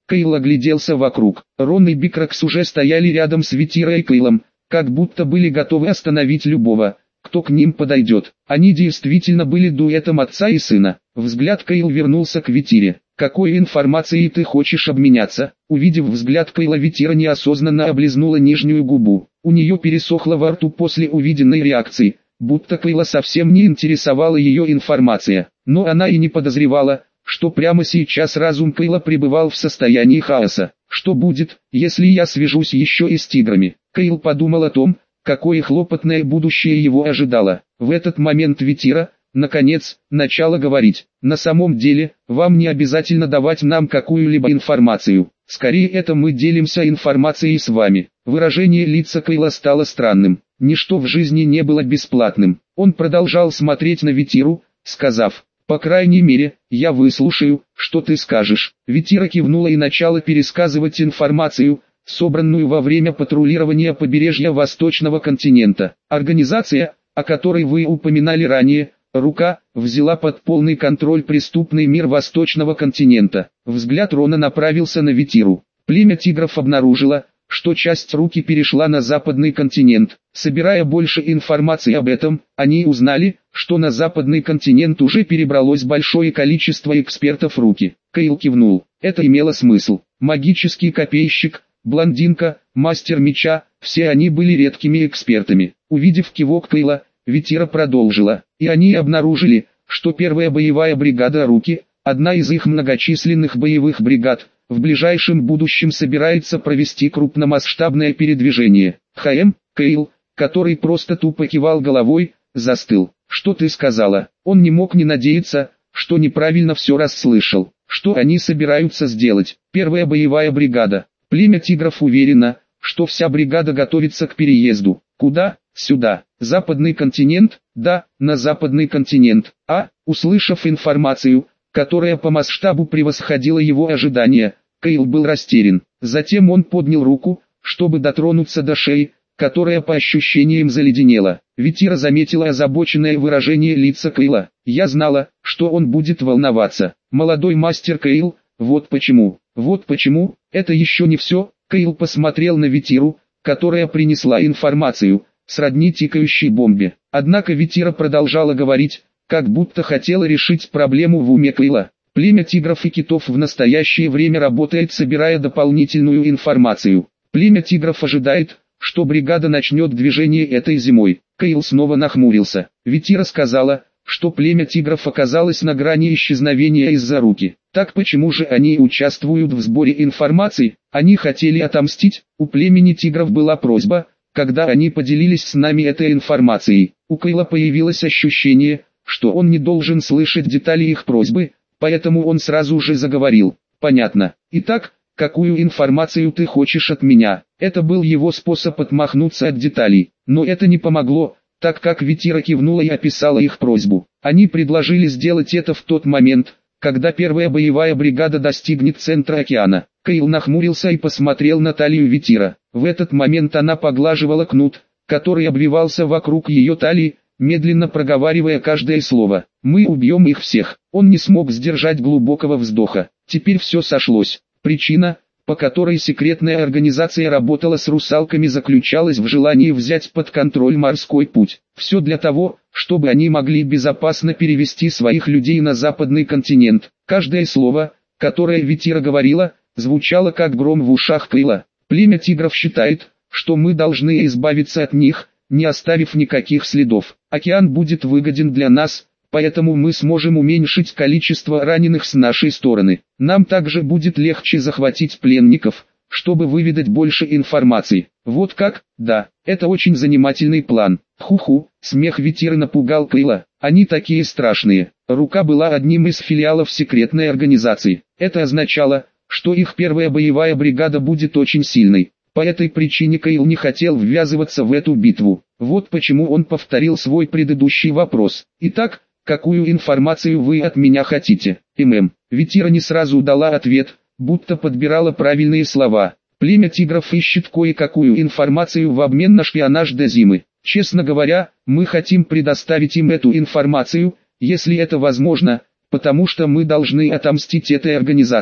Кейл огляделся вокруг. Рон и Бикракс уже стояли рядом с Витира и Кейлом, как будто были готовы остановить любого, кто к ним подойдет. Они действительно были дуэтом отца и сына. Взгляд Кейл вернулся к Витире. «Какой информацией ты хочешь обменяться?» Увидев взгляд Кейла, Витира неосознанно облизнула нижнюю губу. У нее пересохло во рту после увиденной реакции, будто Кейла совсем не интересовала ее информация. Но она и не подозревала, что прямо сейчас разум Кейла пребывал в состоянии хаоса. «Что будет, если я свяжусь еще и с тиграми?» Кейл подумал о том, какое хлопотное будущее его ожидало. В этот момент Витира, наконец, начала говорить: «На самом деле, вам не обязательно давать нам какую-либо информацию. Скорее это мы делимся информацией с вами». Выражение лица Кейла стало странным. Ничто в жизни не было бесплатным. Он продолжал смотреть на Витиру, сказав: «По крайней мере, я выслушаю, что ты скажешь». Витира кивнула и начала пересказывать информацию, собранную во время патрулирования побережья Восточного континента. Организация, о которой вы упоминали ранее, «Рука», взяла под полный контроль преступный мир Восточного континента. Взгляд Рона направился на Витиру. Племя тигров обнаружило, что часть Руки перешла на Западный континент. Собирая больше информации об этом, они узнали, что на Западный континент уже перебралось большое количество экспертов Руки. Кейл кивнул. Это имело смысл. Магический копейщик, блондинка, мастер меча, все они были редкими экспертами. Увидев кивок Кейла, Витира продолжила: «И они обнаружили, что первая боевая бригада Руки, одна из их многочисленных боевых бригад, в ближайшем будущем собирается провести крупномасштабное передвижение». ХМ, Кейл, который просто тупо кивал головой, застыл. «Что ты сказала?» Он не мог не надеяться, что неправильно все расслышал. «Что они собираются сделать?» «Первая боевая бригада». Племя тигров уверено, что вся бригада готовится к переезду. Куда? Сюда. Западный континент? Да, на Западный континент. А, услышав информацию, которая по масштабу превосходила его ожидания, Кейл был растерян. Затем он поднял руку, чтобы дотронуться до шеи, которая по ощущениям заледенела. Витира заметила озабоченное выражение лица Кейла. «Я знала, что он будет волноваться. Молодой мастер Кейл, вот почему, вот почему, это еще не все». Кейл посмотрел на Витиру, которая принесла информацию, сродни тикающей бомбе. Однако Витира продолжала говорить, как будто хотела решить проблему в уме Кейла. Племя тигров и китов в настоящее время работает, собирая дополнительную информацию. Племя тигров ожидает, что бригада начнет движение этой зимой. Кейл снова нахмурился. Витира сказала, что племя тигров оказалось на грани исчезновения из-за Руки. Так почему же они участвуют в сборе информации? Они хотели отомстить. У племени тигров была просьба, когда они поделились с нами этой информацией. У Кейла появилось ощущение, что он не должен слышать детали их просьбы, поэтому он сразу же заговорил. «Понятно. Итак, какую информацию ты хочешь от меня?» Это был его способ отмахнуться от деталей. Но это не помогло, так как Витира кивнула и описала их просьбу. Они предложили сделать это в тот момент, когда первая боевая бригада достигнет центра океана. Кейл нахмурился и посмотрел на талию Витира. В этот момент она поглаживала кнут, который обвивался вокруг ее талии, медленно проговаривая каждое слово. «Мы убьем их всех». Он не смог сдержать глубокого вздоха. Теперь все сошлось. Причина, по которой секретная организация работала с русалками, заключалась в желании взять под контроль морской путь. Все для того, чтобы они могли безопасно перевести своих людей на Западный континент. Каждое слово, которое Витира говорила, звучало как гром в ушах Кейла. Племя тигров считает, что мы должны избавиться от них, не оставив никаких следов. Океан будет выгоден для нас, поэтому мы сможем уменьшить количество раненых с нашей стороны. Нам также будет легче захватить пленников, чтобы выведать больше информации. Вот как? Да, это очень занимательный план. Ху-ху, смех Витиры напугал Кейла. Они такие страшные. Рука была одним из филиалов секретной организации. Это означало, что их первая боевая бригада будет очень сильной. По этой причине Кейл не хотел ввязываться в эту битву. Вот почему он повторил свой предыдущий вопрос. Итак, какую информацию вы от меня хотите? ММ. Витира не сразу дала ответ, будто подбирала правильные слова. Племя тигров ищет кое-какую информацию в обмен на шпионаж до зимы. Честно говоря, мы хотим предоставить им эту информацию, если это возможно, потому что мы должны отомстить этой организации.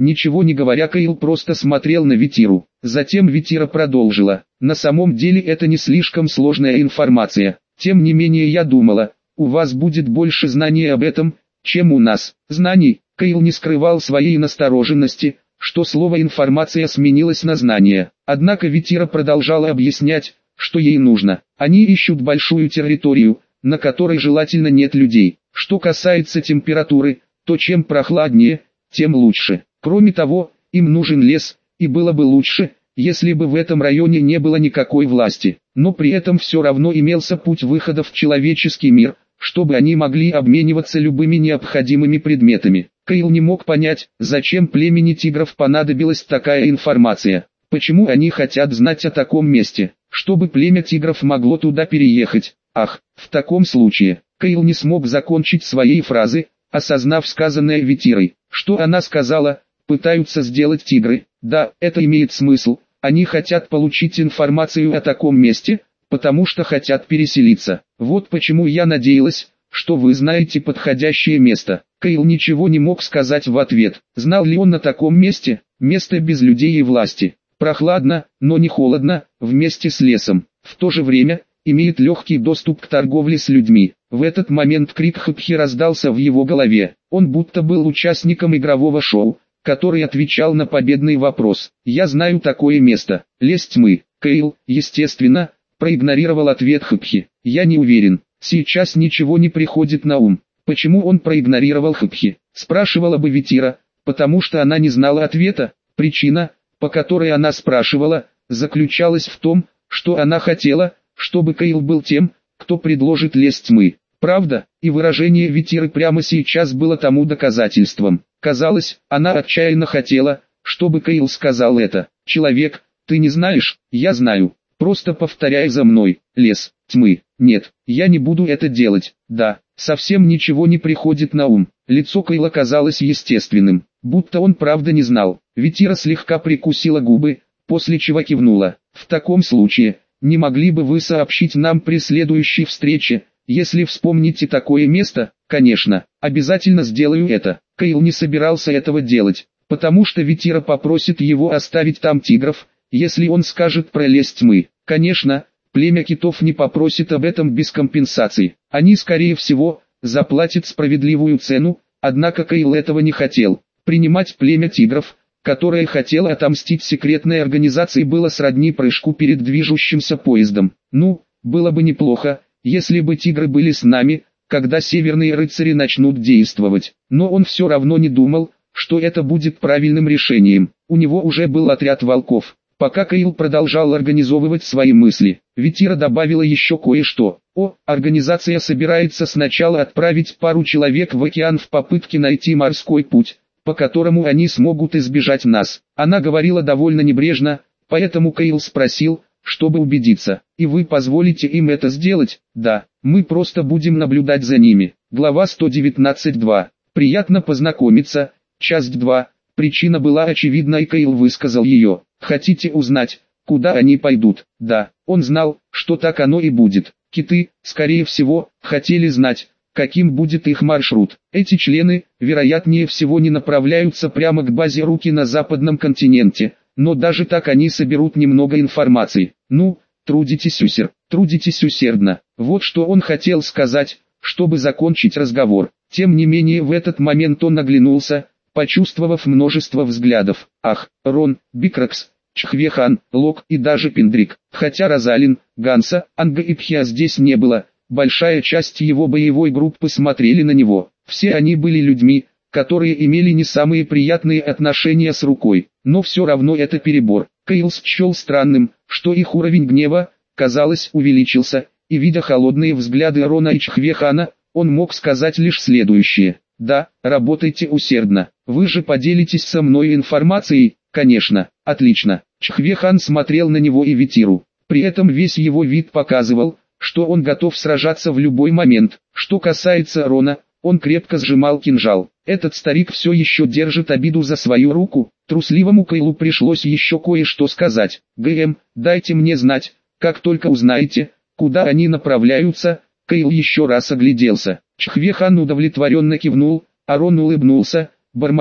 Ничего не говоря, Кайл просто смотрел на Витиру. Затем Витира продолжила. На самом деле это не слишком сложная информация. Тем не менее я думала, у вас будет больше знаний об этом, чем у нас. Знаний. Кайл не скрывал своей настороженности, что слово «информация» сменилось на «знание». Однако Витира продолжала объяснять, что ей нужно. Они ищут большую территорию, на которой желательно нет людей. Что касается температуры, то чем прохладнее, тем лучше. Кроме того, им нужен лес, и было бы лучше, если бы в этом районе не было никакой власти. Но при этом все равно имелся путь выхода в человеческий мир, чтобы они могли обмениваться любыми необходимыми предметами. Кайл не мог понять, зачем племени тигров понадобилась такая информация. Почему они хотят знать о таком месте, чтобы племя тигров могло туда переехать. Ах, в таком случае, Кайл не смог закончить своей фразы, осознав сказанное Витирой. Что она сказала, пытаются сделать тигры. Да, это имеет смысл, они хотят получить информацию о таком месте, потому что хотят переселиться. Вот почему я надеялась, что вы знаете подходящее место. Кайл ничего не мог сказать в ответ. Знал ли он о таком месте? Место без людей и власти. Прохладно, но не холодно, вместе с лесом. В то же время, имеет легкий доступ к торговле с людьми. В этот момент крик Хапхи раздался в его голове. Он будто был участником игрового шоу, который отвечал на победный вопрос. «Я знаю такое место. Лес тьмы». Кайл, естественно, проигнорировал ответ Хапхи. «Я не уверен. Сейчас ничего не приходит на ум». Почему он проигнорировал Хапхи? Спрашивала бы Витира, потому что она не знала ответа. Причина, по которой она спрашивала, заключалась в том, что она хотела, чтобы Кайл был тем, кто предложит лес тьмы. Правда, и выражение Витиры прямо сейчас было тому доказательством. Казалось, она отчаянно хотела, чтобы Кайл сказал это. «Человек, ты не знаешь, я знаю. Просто повторяй за мной. Лес тьмы. Нет, я не буду это делать. Да, совсем ничего не приходит на ум». Лицо Кайла казалось естественным, будто он правда не знал. Витира слегка прикусила губы, после чего кивнула. «В таком случае, не могли бы вы сообщить нам при следующей встрече, если вспомните такое место?» «Конечно, обязательно сделаю это». Кайл не собирался этого делать, потому что Витира попросит его оставить там тигров, если он скажет про лес тьмы. Конечно, племя китов не попросит об этом без компенсации. Они, скорее всего, заплатят справедливую цену, однако Кайл этого не хотел. Принимать племя тигров, которое хотело отомстить секретной организации, было сродни прыжку перед движущимся поездом. Ну, было бы неплохо, если бы тигры были с нами, когда северные рыцари начнут действовать. Но он все равно не думал, что это будет правильным решением. У него уже был отряд волков. Пока Кайл продолжал организовывать свои мысли, Витира добавила еще кое-что. О, организация собирается сначала отправить пару человек в океан в попытке найти морской путь, по которому они смогут избежать нас. Она говорила довольно небрежно, поэтому Кайл спросил, чтобы убедиться. «И вы позволите им это сделать?» «Да, мы просто будем наблюдать за ними». Глава сто девятнадцать два. «Приятно познакомиться». Часть два. Причина была очевидна, и Кайл высказал ее. «Хотите узнать, куда они пойдут?» Да, он знал, что так оно и будет. Киты, скорее всего, хотели знать, каким будет их маршрут. Эти члены, вероятнее всего, не направляются прямо к базе Руки на западном континенте, но даже так они соберут немного информации. Ну, трудитесь усер, трудитесь усердно. Вот что он хотел сказать, чтобы закончить разговор. Тем не менее, в этот момент он оглянулся, почувствовав множество взглядов. Ах, Рон, Бикракс, Чхвехан, Лок и даже Пендрик. Хотя Розалин, Ганса, Анга и Пхиа здесь не было, большая часть его боевой группы смотрели на него. Все они были людьми, которые имели не самые приятные отношения с Рукой, но все равно это перебор. Кайл счел странным, что их уровень гнева, казалось, увеличился, и видя холодные взгляды Рона и Чхвехана, он мог сказать лишь следующее. «Да, работайте усердно. Вы же поделитесь со мной информацией?» «Конечно, отлично». Чхвехан смотрел на него и Витиру. При этом весь его вид показывал, что он готов сражаться в любой момент. Что касается Рона, он крепко сжимал кинжал. Этот старик все еще держит обиду за свою руку. Трусливому Кайлу пришлось еще кое-что сказать. «ГМ, дайте мне знать, как только узнаете, куда они направляются». Кайл еще раз огляделся. Чхвехан удовлетворенно кивнул, а Рон улыбнулся, бормоча.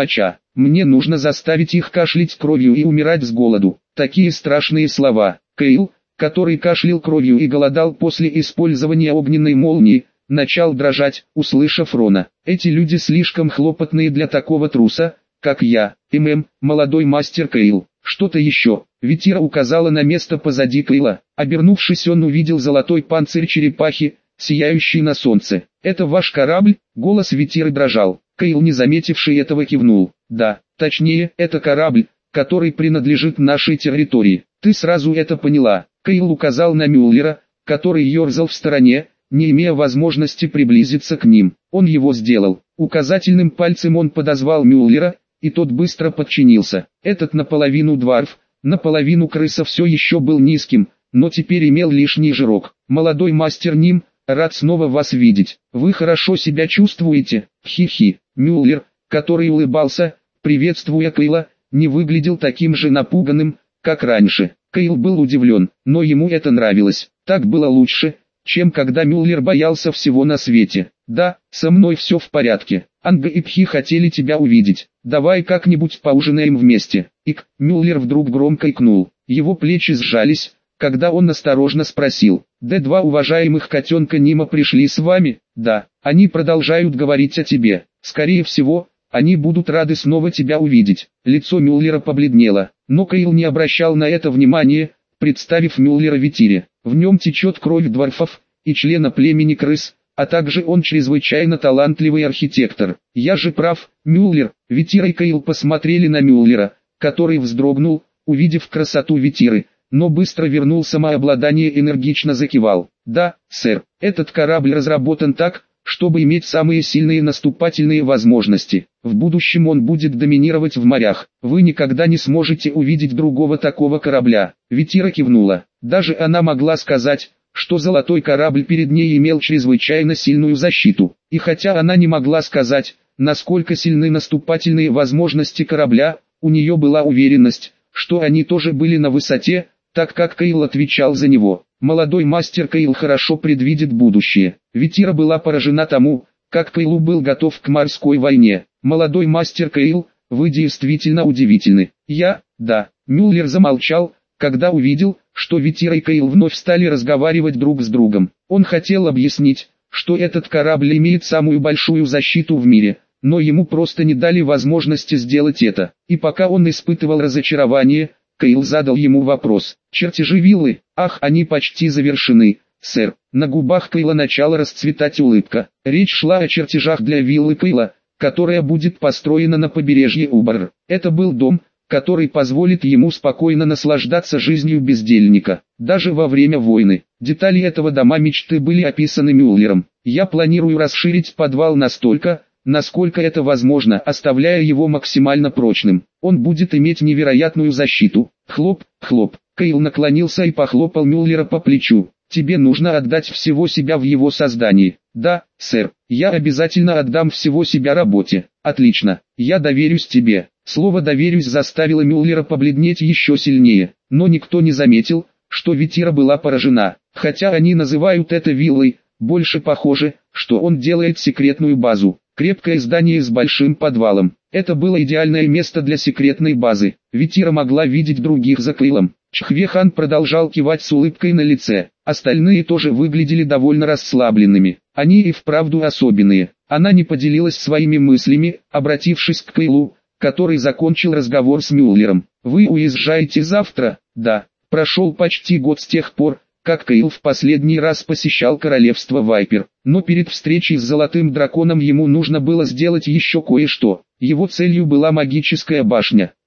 Мне нужно заставить их кашлять кровью и умирать с голоду. Такие страшные слова. Кейл, который кашлял кровью и голодал после использования огненной молнии, начал дрожать, услышав Рона. Эти люди слишком хлопотные для такого труса, как я. ММ, молодой мастер Кейл. Что-то еще. Витира указала на место позади Кейла. Обернувшись, он увидел золотой панцирь черепахи, сияющий на солнце. «Это ваш корабль?» Голос Витиры дрожал. Кейл, не заметивший этого, кивнул. «Да, точнее, это корабль, который принадлежит нашей территории. Ты сразу это поняла». Кейл указал на Мюллера, который ерзал в стороне, не имея возможности приблизиться к ним. Он его сделал. Указательным пальцем он подозвал Мюллера, и тот быстро подчинился. Этот наполовину дварф, наполовину крыса все еще был низким, но теперь имел лишний жирок. «Молодой мастер Ним, рад снова вас видеть. Вы хорошо себя чувствуете?» Хи-хи. Мюллер, который улыбался, приветствуя Кейла, не выглядел таким же напуганным, как раньше. Кейл был удивлен, но ему это нравилось. Так было лучше, чем когда Мюллер боялся всего на свете. «Да, со мной все в порядке. Анга и Пхи хотели тебя увидеть. Давай как-нибудь поужинаем вместе». Ик, Мюллер вдруг громко икнул. Его плечи сжались, когда он осторожно спросил: «Д два уважаемых котенка Нима пришли с вами?» «Да, они продолжают говорить о тебе. Скорее всего, они будут рады снова тебя увидеть». Лицо Мюллера побледнело, но Кейл не обращал на это внимания, представив Мюллера Витире. В нем течет кровь дварфов и члена племени крыс, а также он чрезвычайно талантливый архитектор. «Я же прав, Мюллер». Витира и Кейл посмотрели на Мюллера, который вздрогнул, увидев красоту Витиры, но быстро вернул самообладание и энергично закивал. «Да, сэр, этот корабль разработан так, чтобы иметь самые сильные наступательные возможности. В будущем он будет доминировать в морях. Вы никогда не сможете увидеть другого такого корабля». Витира кивнула. Даже она могла сказать, что золотой корабль перед ней имел чрезвычайно сильную защиту. И хотя она не могла сказать, насколько сильны наступательные возможности корабля, у нее была уверенность, что они тоже были на высоте, так как Кейл отвечал за него. Молодой мастер Кейл хорошо предвидит будущее. Витира была поражена тому, как Кейлу был готов к морской войне. «Молодой мастер Кейл, вы действительно удивительны». «Я, да». Мюллер замолчал, когда увидел, что Витира и Кейл вновь стали разговаривать друг с другом. Он хотел объяснить, что этот корабль имеет самую большую защиту в мире, но ему просто не дали возможности сделать это. И пока он испытывал разочарование, Кейл задал ему вопрос. «Чертежи виллы? Ах, они почти завершены, сэр». На губах Кейла начала расцветать улыбка. Речь шла о чертежах для виллы Кейла, которая будет построена на побережье Убар. Это был дом, который позволит ему спокойно наслаждаться жизнью бездельника, даже во время войны. Детали этого дома мечты были описаны Мюллером. «Я планирую расширить подвал настолько, насколько это возможно, оставляя его максимально прочным. Он будет иметь невероятную защиту». Хлоп, хлоп. Кейл наклонился и похлопал Мюллера по плечу. «Тебе нужно отдать всего себя в его создании». «Да, сэр, я обязательно отдам всего себя работе». «Отлично, я доверюсь тебе». Слово «доверюсь» заставило Мюллера побледнеть еще сильнее, но никто не заметил, что Витира была поражена. Хотя они называют это виллой, больше похоже, что он делает секретную базу. Крепкое здание с большим подвалом. Это было идеальное место для секретной базы. Витира могла видеть других за Кейлом. Чхвехан продолжал кивать с улыбкой на лице. Остальные тоже выглядели довольно расслабленными. Они и вправду особенные. Она не поделилась своими мыслями, обратившись к Кейлу, который закончил разговор с Мюллером. «Вы уезжаете завтра?» «Да». Прошел почти год с тех пор, как Кейл в последний раз посещал королевство Вайпер. Но перед встречей с Золотым Драконом ему нужно было сделать еще кое-что. Его целью была магическая башня.